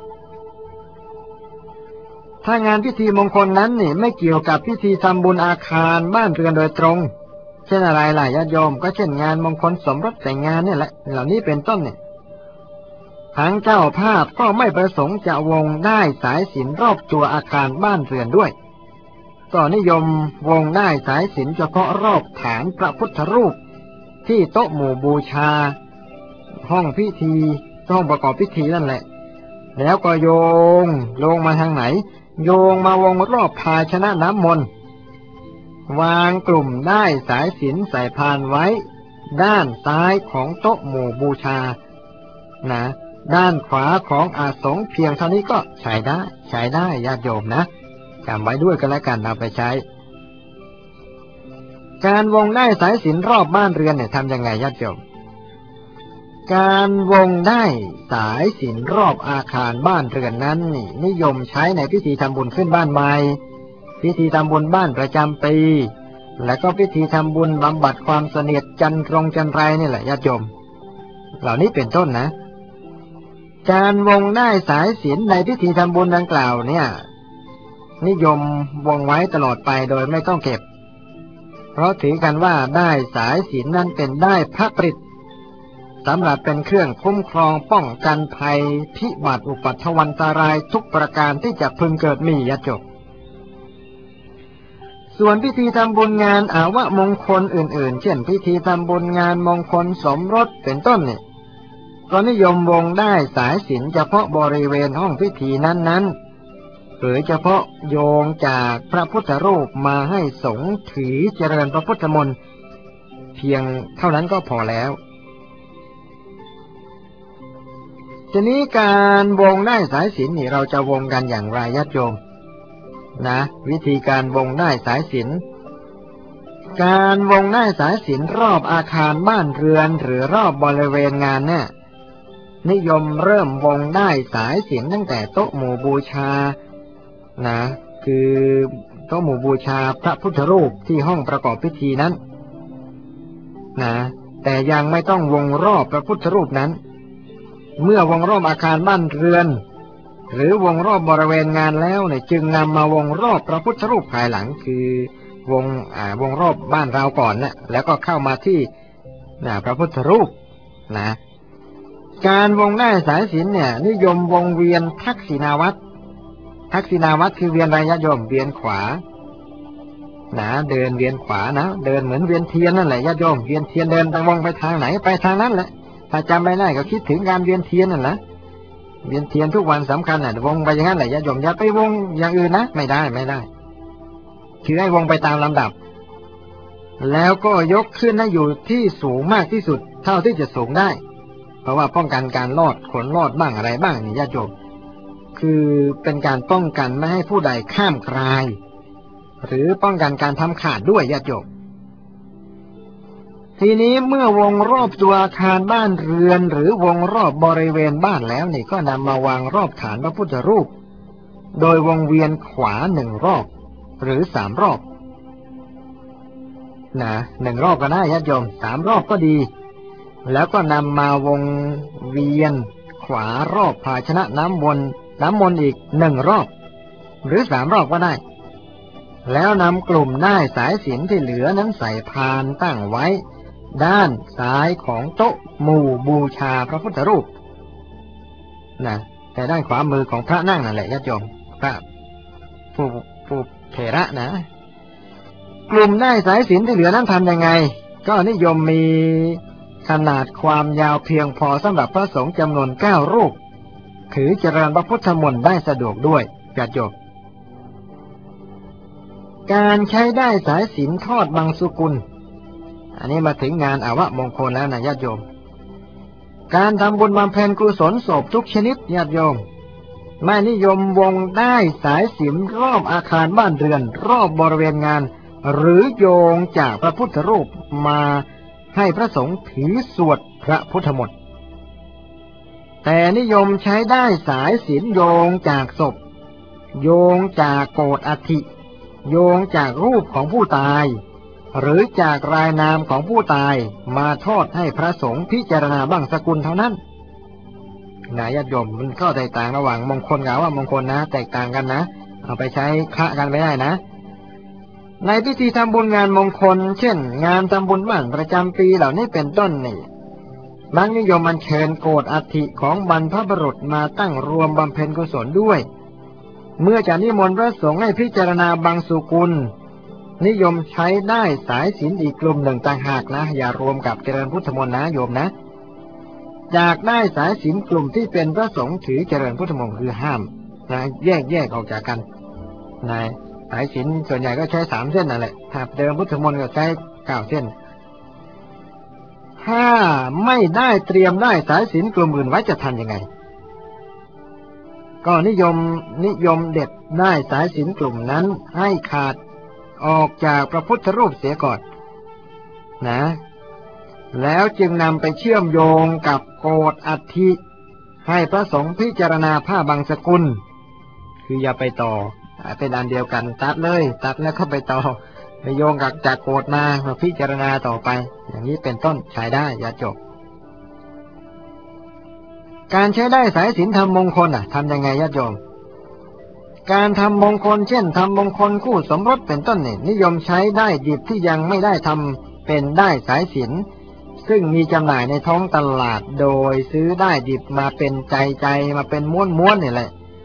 ถ้างานพิธีมงคลนั้นนี่ไม่เกี่ยวกับพิธีทำบุญอาคารบ้านเรือนโดยตรงเช่นอะไรล่ะญาติโยมก็เช่นงานมงคลสมรสแต่งงานนี่แหละเหล่านี้เป็นต้นเนี่ยทางเจ้าภาพก็ไม่ประสงค์จะวงได้สายศีลรอบตัวอาคารบ้านเรือนด้วยก็นิยมวงได้สายศีลเฉพาะรอบฐานพระพุทธรูปที่โต๊ะหมู่บูชาห้องพิธีห้องประกอบพิธีนั่นแหละแล้วก็โยงลงมาทางไหนโยงมาวงรอบภาชนะน้ำมนต์วางกลุ่มได้สายศีลใส่พานไว้ด้านซ้ายของโต๊ะหมู่บูชานะด้านขวาของอาสงฆ์เพียงเท่านี้ก็ใช้ได้ใช้ได้ญาติโยมนะจำไว้ด้วยกันแล้วกันเอาไปใช้การวงได้สายศีลรอบบ้านเรือนเนี่ยทำยังไงญาติโยมการวงได้สายศีลรอบอาคารบ้านเรือนนั้นนี่นิยมใช้ในพิธีทำบุญขึ้นบ้านใหม่พิธีทำบุญบ้านประจำปีและก็พิธีทำบุญบำบัดความเสนียดจันทรงจันไรนี่แหละญาติโยมเหล่านี้เป็นต้นนะการวงได้สายศีลในพิธีทำบุญดังกล่าวเนี่ยนิยมวงไว้ตลอดไปโดยไม่ต้องเก็บเพราะถือกันว่าได้สายศีลนั้นเป็นได้พระปริตสำหรับเป็นเครื่องคุ้มครองป้องกันภัยพิบัติอุปัฏฐวันตรายทุกประการที่จะพึงเกิดมีญาติโยมส่วนพิธีทำบุญงานอาวมงคลอื่นๆเช่นพิธีทำบุญงานมงคลสมรสเป็นต้นเนี่ยก็นิยมวงได้สายสิญจน์เฉพาะบริเวณห้องพิธีนั้นๆหรือเฉพาะโยงจากพระพุทธรูปมาให้สงฆ์ถือเจริญพระพุทธมนต์เพียงเท่านั้นก็พอแล้วทีนี้การวงได้สายสิญจน์นี่เราจะวงกันอย่างไรญาติโยมนะวิธีการวงได้สายสิญจน์การวงได้สายสิญจน์รอบอาคารบ้านเรือนหรือรอบบริเวณงานเนี่ยนิยมเริ่มวงได้สายสิญจน์ตั้งแต่โต๊ะหมู่บูชานะคือโต๊ะหมู่บูชาพระพุทธรูปที่ห้องประกอบพิธีนั้นนะแต่ยังไม่ต้องวงรอบพระพุทธรูปนั้นเมื่อวงรอบอาคารบ้านเรือนหรือวงรอบบริเวณงานแล้วเนี่ยจึงนำมาวงรอบพระพุทธรูปภายหลังคือวงอ่าวงรอบบ้านเราก่อนนะแล้วก็เข้ามาที่นะพระพุทธรูปนะการวงได้สายสิญจน์เนี่ยนิยมวงเวียนทักษิณาวัตรทักษิณาวัตรคือเวียนระยะโยมเวียนขวานะเดินเวียนขวานะเดินเหมือนเวียนเทียนนั่นแหละญาติโยมเวียนเทียนเดินไปวงไปทางไหนไปทางนั้นแหละถ้าจำไม่ได้ก็คิดถึงการเวียนเทียนนั่นแหละเวียนเทียนทุกวันสำคัญน่ะวงไปอย่างนั้นแหละญาติโยมอย่าไปวงอย่างอื่นนะไม่ได้ไม่ได้คือให้วงไปตามลำดับแล้วก็ยกขึ้นให้อยู่ที่สูงมากที่สุดเท่าที่จะสูงได้เพราะว่าป้องกันการลอดขนลอดบ้างอะไรบ้างนี่ญาติโยมคือเป็นการป้องกันไม่ให้ผู้ใดข้ามคลายหรือป้องกันการทำขาดด้วยญาติโยมทีนี้เมื่อวงรอบตัวอาคารบ้านเรือนหรือวงรอบบริเวณบ้านแล้วนี่ก็นำมาวางรอบฐานพระพุทธรูปโดยวงเวียนขวาหนึ่งรอบหรือสามรอบนะหนึ่งรอบก็ได้ญาติโยมสามรอบก็ดีแล้วก็นำมาวงเวียนขวารอบภาชนะน้ำมนต์น้ำมนต์อีกหนึ่งรอบหรือสามรอบก็ได้แล้วนำกลุ่มได้สายสิญจน์ที่เหลือนั้นใส่พานตั้งไว้ด้านซ้ายของโต๊ะหมู่บูชาพระพุทธรูปนะแต่ด้านขวามือของพระนั่งนั่นแหละญาติโยมพระผู้ผู้เถระนะกลุ่มได้สายสิญจน์ที่เหลือนั้นทำยังไงก็นิยมมีขนาดความยาวเพียงพอสำหรับพระสงฆ์จำนวนเก้ารูปถือเจริญพระพุทธมนต์ได้สะดวกด้วยญาติโยมการใช้ได้สายสิญจน์ทอดบังสุกุลอันนี้มาถึงงานอาวมงคลแล้วนะญาติโยมการทำบุญบำเพ็ญกุศลศพทุกชนิดญาติโยมไม่นิยมวงได้สายสิญจน์รอบอาคารบ้านเรือนรอบบริเวณงานหรือโยงจากพระพุทธรูปมาให้พระสงฆ์ถือสวดพระพุทธมนต์แต่นิยมใช้ได้สายสิญจน์โยงจากศพโยงจากโกฐอัฐิโยงจากรูปของผู้ตายหรือจากรายนามของผู้ตายมาทอดให้พระสงฆ์พิจารณาบังสกุลเท่านั้นนะญาติโยมมันก็แตกต่างระหว่างมงคลกับว่ามงคลนะแตกต่างกันนะเอาไปใช้คละกันไม่ได้นะในพิธีทำบุญงานมงคลเช่นงานทำบุญบ้านประจำปีเหล่านี้เป็นต้นนี่มักนิยมอัญเชิญโกฐอัฐิของบรรพบุรุษมาตั้งรวมบำเพ็ญกุศลด้วยเมื่อจะนิมนต์พระสงฆ์ให้พิจารณาบังสุกุลนิยมใช้ได้สายสิญจน์อีกกลุ่มหนึ่งต่างหากนะอย่ารวมกับเจริญพุทธมนต์นะโยมนะจากได้สายสิญจน์กลุ่มที่เป็นพระสงฆ์ถือเจริญพุทธมนต์คือห้ามนะแยกแยกออกจากกันนะสายสิญจน์ส่วนใหญ่ก็ใช้สามเส้นนั่นแหละถ้าเจริญพุทธมนต์ก็ใช้เก้าเส้นถ้าไม่ได้เตรียมได้สายสิญจน์กลุ่มอื่นไว้จะทำยังไงก็นิยมนิยมเด็ดได้สายสิญจน์กลุ่มนั้นให้ขาดออกจากพระพุทธรูปเสียก่อนนะแล้วจึงนำไปเชื่อมโยงกับโกฐอัฐิให้พระสงฆ์พิจารณาผ้าบังสกุลคืออย่าไปต่อเป็นอันเดียวกันตัดเลยตัดแล้วเข้าไปต่อไปโยงกับจากโกฐมาพิจารณาต่อไปอย่างนี้เป็นต้นใช้ได้อย่าจบการใช้ได้สายสิญจน์ทำมงคลอ่ะทำยังไงญาติโยมการทำมงคลเช่นทำมงคลคู่สมรสเป็นต้นนี่นิยมใช้ได้ดิบที่ยังไม่ได้ทำเป็นได้สายสิญจน์ซึ่งมีจำหน่ายในท้องตลาดโดยซื้อได้ดิบมาเป็นใจใจมาเป็นม้วนม้วนนี่แหละ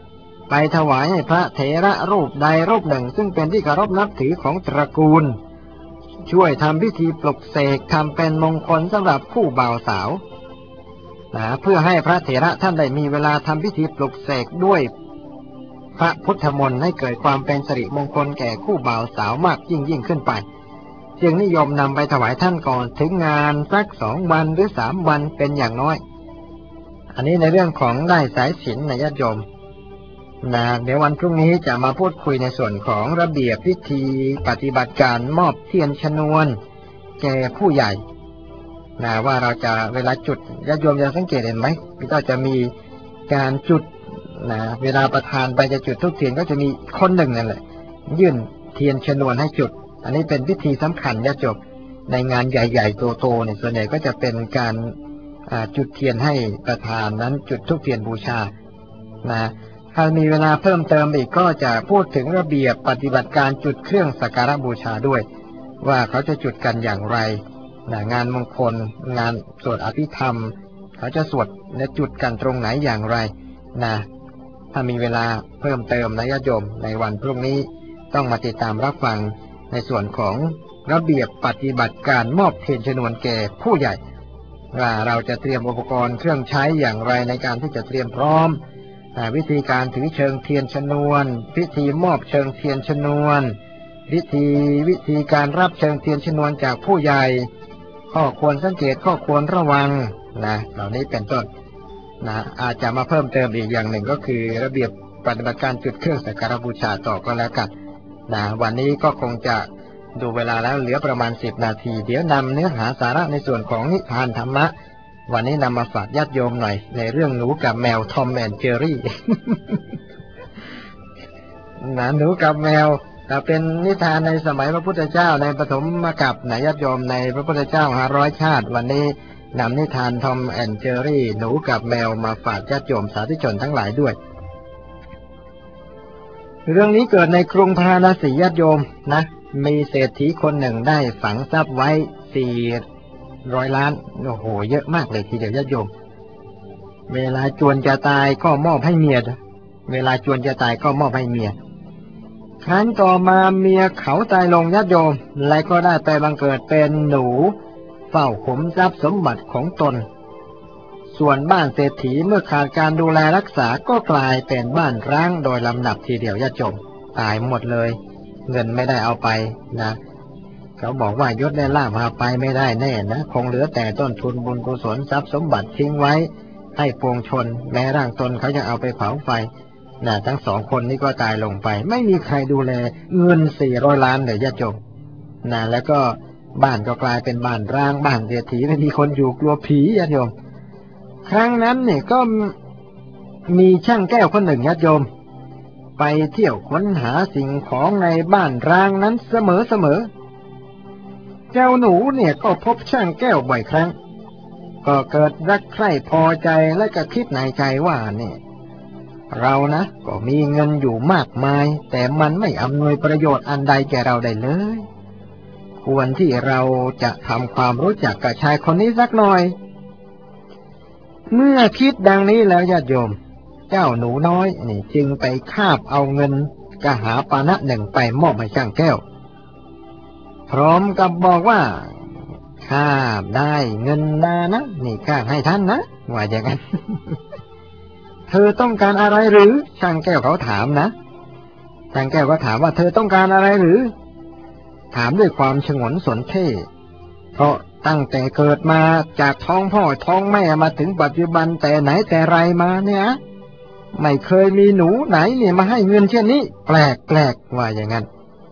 ไปถวายให้พระเถระรูปใดรูปหนึ่งซึ่งเป็นที่เคารพนับถือของตระกูลช่วยทำพิธีปลุกเสกทำเป็นมงคลสำหรับคู่บ่าวสาวนะเพื่อให้พระเถระท่านได้มีเวลาทำพิธีปลุกเสกด้วยพระพุทธมนต์ให้เกิดความเป็นสิริมงคลแก่คู่บ่าวสาวมากยิ่งยิ่งขึ้นไปจึงนิยมนำไปถวายท่านก่อนถึงงานสักสองวันหรือสามวันเป็นอย่างน้อยอันนี้ในเรื่องของได้สายสิญจน์นะญาติโยมนะเดี๋ยววันพรุ่งนี้จะมาพูดคุยในส่วนของระเบียบพิธีปฏิบัติการมอบเทียนชนวนแก่ผู้ใหญ่นะว่าเราจะเวลาจุดญาติโยมจะสังเกตเห็นไหมพี่ก็จะมีการจุดนะเวลาประธานไปจะจุดทุกเทียนก็จะมีคนหนึ่งนั่นแหละยื่นเทียนชนวนให้จุดอันนี้เป็นพิธีสำคัญญาติโยมในงานใหญ่ๆโตๆเนี่ยส่วนใหญ่ก็จะเป็นการจุดเทียนให้ประธานนั้นจุดทุกเทียนบูชานะถ้ามีเวลาเพิ่มเติมอีกก็จะพูดถึงระเบียบปฏิบัติการจุดเครื่องสักการะบูชาด้วยว่าเขาจะจุดกันอย่างไรนะงานมงคลงานสวดอภิธรรมเขาจะสวดและจุดกันตรงไหนอย่างไรนะถ้ามีเวลาเพิ่มเติมนะญาติโยมในวันพรุ่งนี้ต้องมาติดตามรับฟังในส่วนของระเบียบปฏิบัติการมอบเทียนชนวนแก่ผู้ใหญ่ว่าเราจะเตรียมอุปกรณ์เครื่องใช้อย่างไรในการที่จะเตรียมพร้อมวิธีการถือเชิงเทียนชนวนพิธีมอบเชิงเทียนชนวนวิธีวิธีการรับเชิงเทียนชนวนจากผู้ใหญ่ข้อควรสังเกตข้อควรระวังนะเหล่านี้เป็นต้นนะอาจจะมาเพิ่มเติมอีกอย่างหนึ่งก็คือระเบียบปฏิบัติการจุดเครื่องสักการะบูชาต่อก็แล้วกันนะวันนี้ก็คงจะดูเวลาแล้วเหลือประมาณสิบนาทีเดี๋ยวนำเนื้อหาสาระในส่วนของนิทานธรรมะวันนี้นำมาฝากญาติโยมหน่อยในเรื่องหนูกับแมวทอมแอนด์เจอรี่ นะหนูกับแมวเป็นนิทานในสมัยพระพุทธเจ้าในปฐมกัปนะญาติโยมในพระพุทธเจ้าห้าร้อยชาติวันนี้นำนิทานทอมแอนด์เจอรี่หนูกับแมวมาฝากญาติโยมสาธุชนทั้งหลายด้วยเรื่องนี้เกิดในกรุงพาราณสีญาติโยมนะมีเศรษฐีคนหนึ่งได้ฝังทรัพย์ไว้สี่ร้อยล้านโอ้โหเยอะมากเลยทีเดียวญาติโยมเวลาจวนจะตายก็มอบให้เมียเวลาจวนจะตายก็มอบให้เมียครั้นต่อมาเมียเขาตายลงญาติโยมและก็ได้ไปบังเกิดเป็นหนูเฝ้าขุมทรัพย์สมบัติของตนส่วนบ้านเศรษฐีเมื่อขาดการดูแลรักษาก็กลายเป็นบ้านร้างโดยลำดับทีเดียวญาติโยมตายหมดเลยเงินไม่ได้เอาไปนะเขาบอกว่ายศได้ลาภมาไปไม่ได้แน่นะคงเหลือแต่ต้นทุนบุญกุศลทรัพย์สมบัติทิ้งไว้ให้ปวงชนแม้ร่างตนเขาจะเอาไปเผาไฟนะทั้งสองคนนี้ก็ตายลงไปไม่มีใครดูแลเงินสี่ร้อยล้านเลยญาติโยมนะแล้วก็บ้านก็กลายเป็นบ้านร้างบ้านเศรษฐีไม่มีคนอยู่กลัวผีญาติโยมครั้งนั้นเนี่ยก็มีช่างแก้วคนหนึ่งญาติโยมไปเที่ยวค้นหาสิ่งของในบ้านร้างนั้นเสมอเสมอเจ้าหนูเนี่ยก็พบช่างแก้วบ่อยครั้งก็เกิดรักใคร่พอใจและก็คิดในใจว่าเนี่ยเรานะก็มีเงินอยู่มากมายแต่มันไม่อำนวยประโยชน์อันใดแก่เราได้เลยควรที่เราจะทำความรู้จักกับชายคนนี้สักหน่อยเมื่อคิดดังนี้แล้วญาติโยมเจ้าหนูน้อยนี่จึงไปคาบเอาเงินกหาปานะหนึ่งไปมอบให้ช่างแก้วพร้อมกับบอกว่าข้าได้เงินมานะนี่ข้าให้ท่านนะว่าอย่างนั้น เธอต้องการอะไรหรือช่างแก้วเขาถามนะช่างแก้วก็ถามว่าเธอต้องการอะไรหรือถามด้วยความฉงนสนเท่เพราะตั้งแต่เกิดมาจากท้องพ่อท้องแม่มาถึงปัจจุบันแต่ไหนแต่ไรมาเนี่ยไม่เคยมีหนูไหนเนี่ยมาให้เงินเช่นนี้แปลกแปลกว่าอย่างนั้น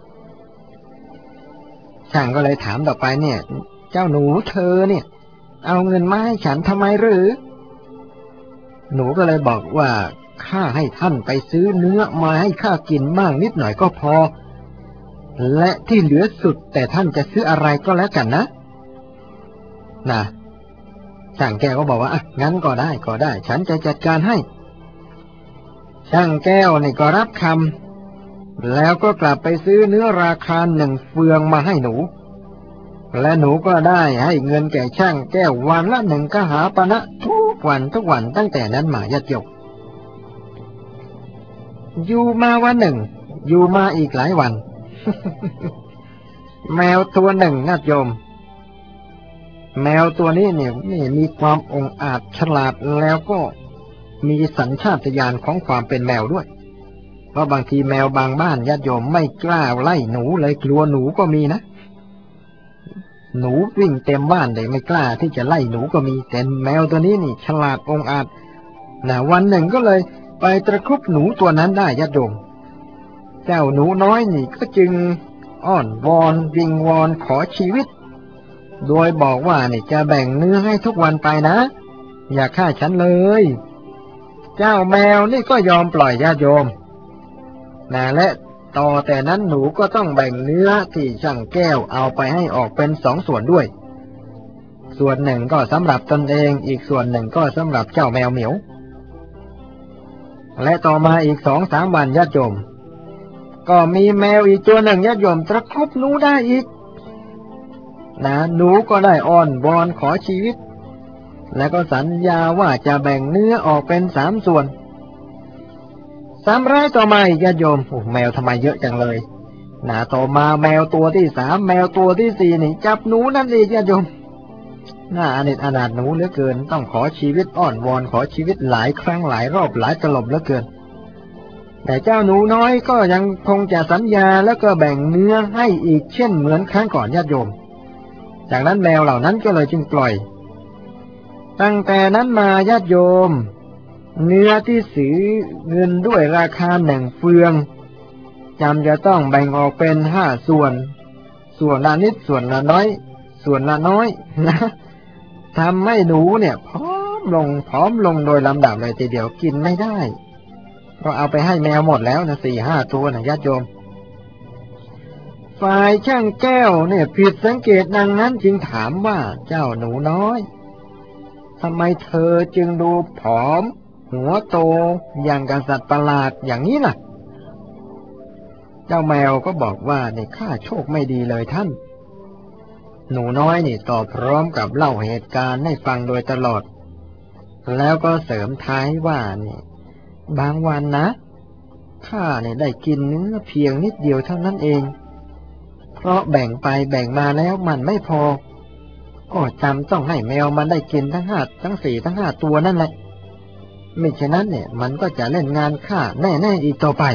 ช่างก็เลยถามต่อไปเนี่ยเจ้าหนูเธอเนี่ยเอาเงินมาให้ฉันทำไมหรือหนูก็เลยบอกว่าข้าให้ท่านไปซื้อเนื้อมาให้ข้ากินบ้างนิดหน่อยก็พอและที่เหลือสุดแต่ท่านจะซื้ออะไรก็แล้วกันนะนะช่างแก้วก็บอกว่าอ่ะงั้นก็ได้ก็ได้ฉันจะจัดการให้ช่างแก้วนี่ก็รับคำแล้วก็กลับไปซื้อเนื้อราคาหนึ่งเฟืองมาให้หนูและหนูก็ได้ให้เงินแก่ช่างแก้ววันละหนึ่งกหาปณะทุกวันทุกวันตั้งแต่นั้นมาญาติโยมอยู่มาวันหนึ่งอยู่มาอีกหลายวัน แมวตัวหนึ่งญาติโยมแมวตัวนี้เนี่ยนี่มีความองอาจฉลาดแล้วก็มีสัญชาตญาณของความเป็นแมวด้วยเพราะบางทีแมวบางบ้านญาติโยมไม่กล้าไล่หนูเลยกลัวหนูก็มีนะหนูวิ่งเต็มบ้านเลยไม่กล้าที่จะไล่หนูก็มีแต่แมวตัวนี้นี่ฉลาดองอาจนะวันหนึ่งก็เลยไปตะครุบหนูตัวนั้นได้ญาติโยมเจ้าหนูน้อยนี่ก็จึงอ้อนวอนวิงวอนขอชีวิตโดยบอกว่านี่จะแบ่งเนื้อให้ทุกวันไปนะอย่าฆ่าฉันเลยเจ้าแมวนี่ก็ยอมปล่อยญาติโยมนะและต่อแต่นั้นหนูก็ต้องแบ่งเนื้อที่ช่างแก้วเอาไปให้ออกเป็นสองส่วนด้วยส่วนหนึ่งก็สำหรับตนเองอีกส่วนหนึ่งก็สำหรับเจ้าแมวเหมียวและต่อมาอีกสองสามวันญาติโยมก็มีแมวอีกตัวหนึ่งญาติโยมตะครุบหนูได้อีกนะหนูก็ได้อ้อนวอนขอชีวิตแล้วก็สัญญาว่าจะแบ่งเนื้อออกเป็นสามส่วนสามร้อยต่อมาอีกญาติโยมโอ้แมวทำไมเยอะจังเลยนะต่อมาแมวตัวที่สามแมวตัวที่สี่นี่จับหนูนั่นเองญาติโยมน่าอเนจอนาถหนูเหลือเกินต้องขอชีวิตอ้อนวอนขอชีวิตหลายครั้งหลายรอบหลายตลบเหลือเกินแต่เจ้าหนูน้อยก็ยังคงจะสัญญาแล้วก็แบ่งเนื้อให้อีกเช่นเหมือนครั้งก่อนญาติโยมจากนั้นแมวเหล่านั้นก็เลยจึงปล่อยตั้งแต่นั้นมาญาติโยมเนื้อที่ซื้อเงินด้วยราคาหนึ่งเฟืองจำจะต้องแบ่งออกเป็นห้าส่วนส่วนละนิดส่วนละน้อยส่วนละน้อยนะทำให้หนูเนี่ยพร้อมลงพร้อมลงโดยลำดับเลยทีเดียวกินไม่ได้ก็เอาไปให้แมวหมดแล้วนะสี่ห้าตัวนะญาติโยมฝ่ายช่างแก้วเนี่ยผิดสังเกตดังนั้นจึงถามว่าเจ้าหนูน้อยทำไมเธอจึงดูผอมหัวโตอย่างกับสัตว์ประหลาดอย่างนี้ล่ะเจ้าแมวก็บอกว่าเนี่ยข้าโชคไม่ดีเลยท่านหนูน้อยนี่ตอบพร้อมกับเล่าเหตุการณ์ให้ฟังโดยตลอดแล้วก็เสริมท้ายว่านี่บางวันนะข้าเนี่ยได้กินเนื้อเพียงนิดเดียวเท่านั้นเองเพราะแบ่งไปแบ่งมาแล้วมันไม่พอก็จำต้องให้แมวมันได้กินทั้งห้าทั้งสี่ทั้งห้าตัวนั่นแหละไม่เช่นนั้นเนี่ยมันก็จะเล่นงานข้าแน่ๆอีกต่อไป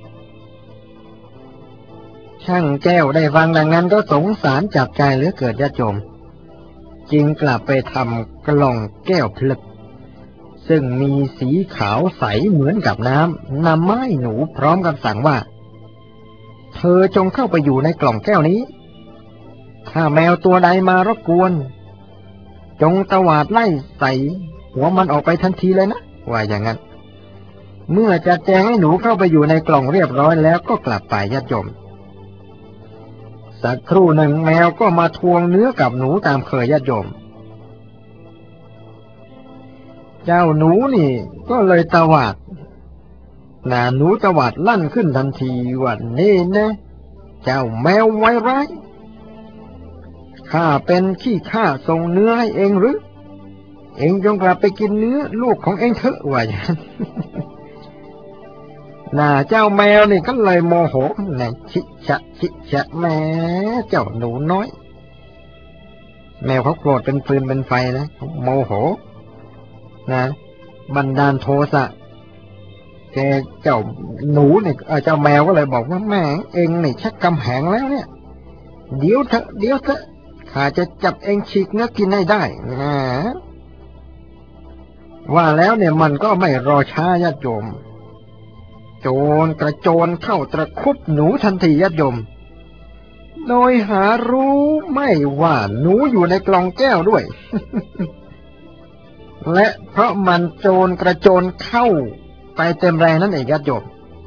ช่างแก้วได้ฟังดังนั้นก็สงสารจับใจเหลือเกินญาติโยมจึงกลับไปทำกล่องแก้วผลึกซึ่งมีสีขาวใสเหมือนกับน้ำนำไม้หนูพร้อมกับสั่งว่าเธอจงเข้าไปอยู่ในกล่องแก้วนี้ถ้าแมวตัวใดมารบกวนจงตวาดไล่ใส่หัวมันออกไปทันทีเลยนะว่าอย่างนั้นเมื่อจัดแจงให้หนูเข้าไปอยู่ในกล่องเรียบร้อยแล้วก็กลับไปญาติโยมสักครู่หนึ่งแมวก็มาทวงเนื้อกับหนูตามเคยญาติโยมเจ้าหนูนี่ก็เลยตวาดน่าหนูตวาดลั่นขึ้นทันทีว่านี่นะเจ้าแมวไวร้ายข้าเป็นขี้ข้าส่งเนื้อให้เองหรือเองจงกลับไปกินเนื้อลูกของเองเถอะว่าอย่างนั้นน่าเจ้าแมวนี่ก็เลยโมโหน่ะชิชะชิชะแม่เจ้าหนูน้อยแมวเขาโกรธเป็นฟืนเป็นไฟนะโมโหนะบันดาลโทสะแกเจ้าหนูเนี่ยเจ้าแมวก็เลยบอกว่าแม่เองนี่ชักกำแหงแล้วเนี่ยเดี๋ยวเถอะเดี๋ยวเถอะข้าจะจับเองฉีกเนื้อกินให้ได้นะว่าแล้วเนี่ยมันก็ไม่รอช้าญาติโยมโจรกระโจนเข้าตะครุบหนูทันทีญาติโยมโดยหารู้ไม่ว่าหนูอยู่ในกล่องแก้วด้วย และเพราะมันโจรกระโจนเข้าไปเต็มแรงนั่นเองญาติโยม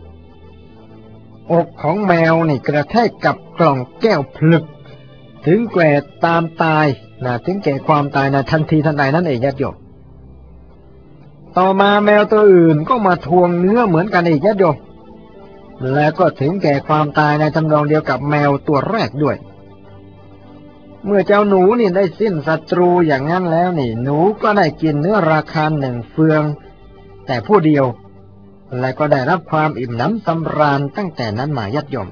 อกของแมวนี่กระแทกกับกล่องแก้วพลึกถึงแก่ตามตายนะถึงแก่ความตายนะทันทีทันใดนั่นเองญาติโยมต่อมาแมวตัวอื่นก็มาทวงเนื้อเหมือนกันอีกญาติโยมแล้วก็ถึงแก่ความตายในทำนองเดียวกับแมวตัวแรกด้วยเมื่อเจ้าหนูนี่ได้สิ้นศัตรูอย่างนั้นแล้วนี่หนูก็ได้กินเนื้อราคาหนึ่งเฟืองแต่ผู้เดียวและก็ได้รับความอิ่มหนำสำราญตั้งแต่นั้นมาญาติโยม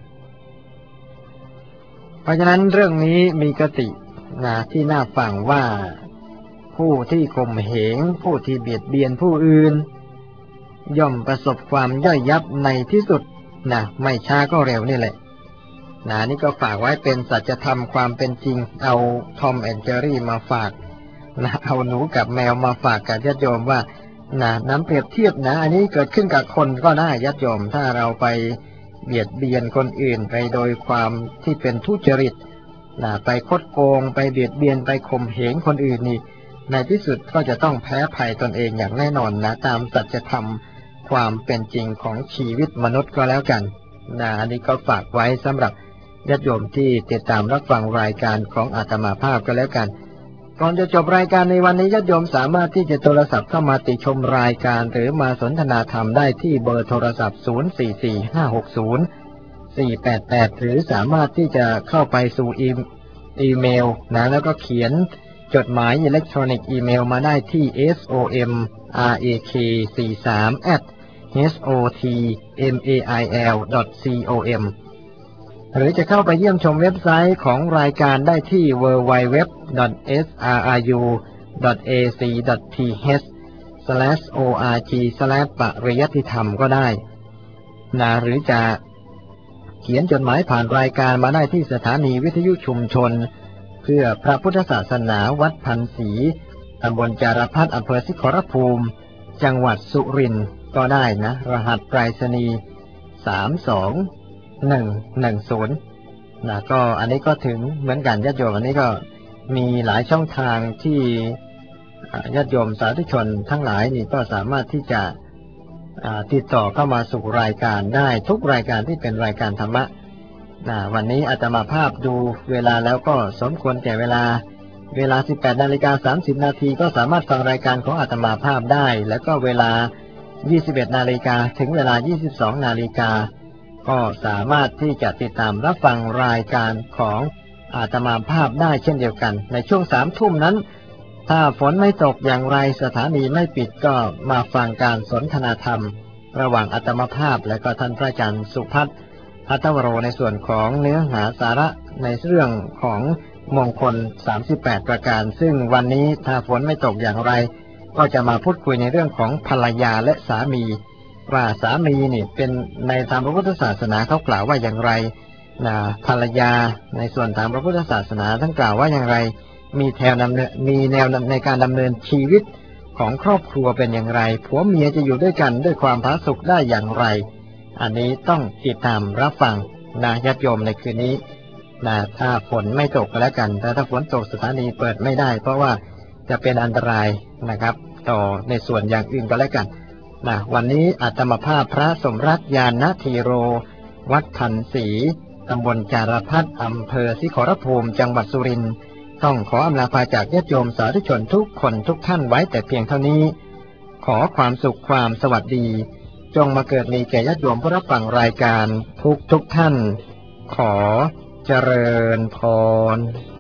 เพราะฉะนั้นเรื่องนี้มีคตินะที่น่าฟังว่าผู้ที่ข่มเหงผู้ที่เบียดเบียนผู้อื่นย่อมประสบความย่อยยับในที่สุดนะไม่ช้าก็เร็วนี่แหละนะนี่ก็ฝากไว้เป็นสัจธรรมความเป็นจริงเอาทอมแอนด์เจอรี่มาฝากนะเอาหนูกับแมวมาฝากกับญาติโยมว่านะน้ำเปรียบเทียบนะอันนี้เกิดขึ้นกับคนก็ได้ญาติโยมถ้าเราไปเบียดเบียนคนอื่นไปโดยความที่เป็นทุจริตนะไปคดโกงไปเบียดเบียนไปข่มเหงคนอื่นนี่ในที่สุดก็จะต้องแพ้ภัยตนเองอย่างแน่นอนนะตามสัจธรรมความเป็นจริงของชีวิตมนุษย์ก็แล้วกันนะอันนี้ก็ฝากไว้สำหรับญาติโยมที่ติดตามรับฟังรายการของอาตมาภาพก็แล้วกันก่อนจะจบรายการในวันนี้ญาติโยมสามารถที่จะโทรศัพท์เข้ามาติชมรายการหรือมาสนทนาธรรมได้ที่เบอร์โทรศัพท์ศูนย์ สี่ สี่ ห้า หก ศูนย์ สี่ แปด แปดหรือสามารถที่จะเข้าไปสู่อีอีเมลนะแล้วก็เขียนจดหมายอิเล็กทรอนิกส์อีเมลมาได้ที่ เอส โอ เอ็ม อาร์ เอ เค สี่สิบสาม แอท เอช โอ ที เอ็ม เอ ไอ แอล ดอท ซี โอ เอ็ม หรือจะเข้าไปเยี่ยมชมเว็บไซต์ของรายการได้ที่ ดับเบิลยู ดับเบิลยู ดับเบิลยู ดอท เอส อาร์ อาร์ ยู ดอท เอ ซี ดอท ที เอช สแลช โอ อาร์ จี สแลช ปริยัติธรรมก็ได้นะหรือจะเขียนจดหมายผ่านรายการมาได้ที่สถานีวิทยุชุมชนเพื่อพระพุทธศาสนาวัดพันศรีตำบลจารพัฒน์อำเภอสิขรภูมิจังหวัดสุรินทร์ก็ได้นะรหัสไปรษณีย์สาม สอง หนึ่ง หนึ่ง ศูนย์นะก็อันนี้ก็ถึงเหมือนกันญาติโยมอันนี้ก็มีหลายช่องทางที่ญาติโยมสาธุชนทั้งหลายนี่ก็สามารถที่จะติดต่อเข้ามาสู่รายการได้ทุกรายการที่เป็นรายการธรรมะนะวันนี้อาตมาภาพดูเวลาแล้วก็สมควรแก่เวลาเวลา สิบแปดนาฬิกาสามสิบนาทีก็สามารถฟังรายการของอาตมาภาพได้แล้วก็เวลา ยี่สิบเอ็ดนาฬิกาถึงเวลา ยี่สิบสองนาฬิกาก็สามารถที่จะติดตามรับฟังรายการของอาตมาภาพได้เช่นเดียวกันในช่วงสามทุ่มนั้นถ้าฝนไม่ตกอย่างไรสถานีไม่ปิดก็มาฟังการสนทนาธรรมระหว่างอาตมาภาพและก็ท่านพระอาจารย์สุภัทรภัทวโรในส่วนของเนื้อหาสาระในเรื่องของมงคลสามสิบแปดประการซึ่งวันนี้ถ้าฝนไม่ตกอย่างไรก็จะมาพูดคุยในเรื่องของภรรยาและสามีว่าสามีนี่เป็นในทางพระพุทธศาสนาเขากล่าวว่าอย่างไรนะภรรยาในส่วนทางพระพุทธศาสนาท่านกล่าวว่าอย่างไรมีแนวดำเนินมีแนวในการดำเนินชีวิตของครอบครัวเป็นอย่างไรผัวเมียจะอยู่ด้วยกันด้วยความผาสุกได้อย่างไรอันนี้ต้องติดตามรับฟังนะญาติโยมในคืนนี้นะถ้าฝนไม่ตกก็แล้วกันแต่ถ้าฝนตกสถานีเปิดไม่ได้เพราะว่าจะเป็นอันตรายนะครับต่อในส่วนอย่างอื่นก็แล้วกันนะวันนี้อาตมาภาพพระสมรักญาณธีโรวัดพันศรีตำบลจารพัฒน์อำเภอสิขรภูมิจังหวัดสุรินทร์ต้องขออำลาพาจากญาติโยมสาธุชนทุกคนทุกท่านไว้แต่เพียงเท่านี้ขอความสุขความสวัสดีจงมาเกิดมีแก่ญาติโยมผู้รับฟังรายการทุกทุกท่านขอเจริญพร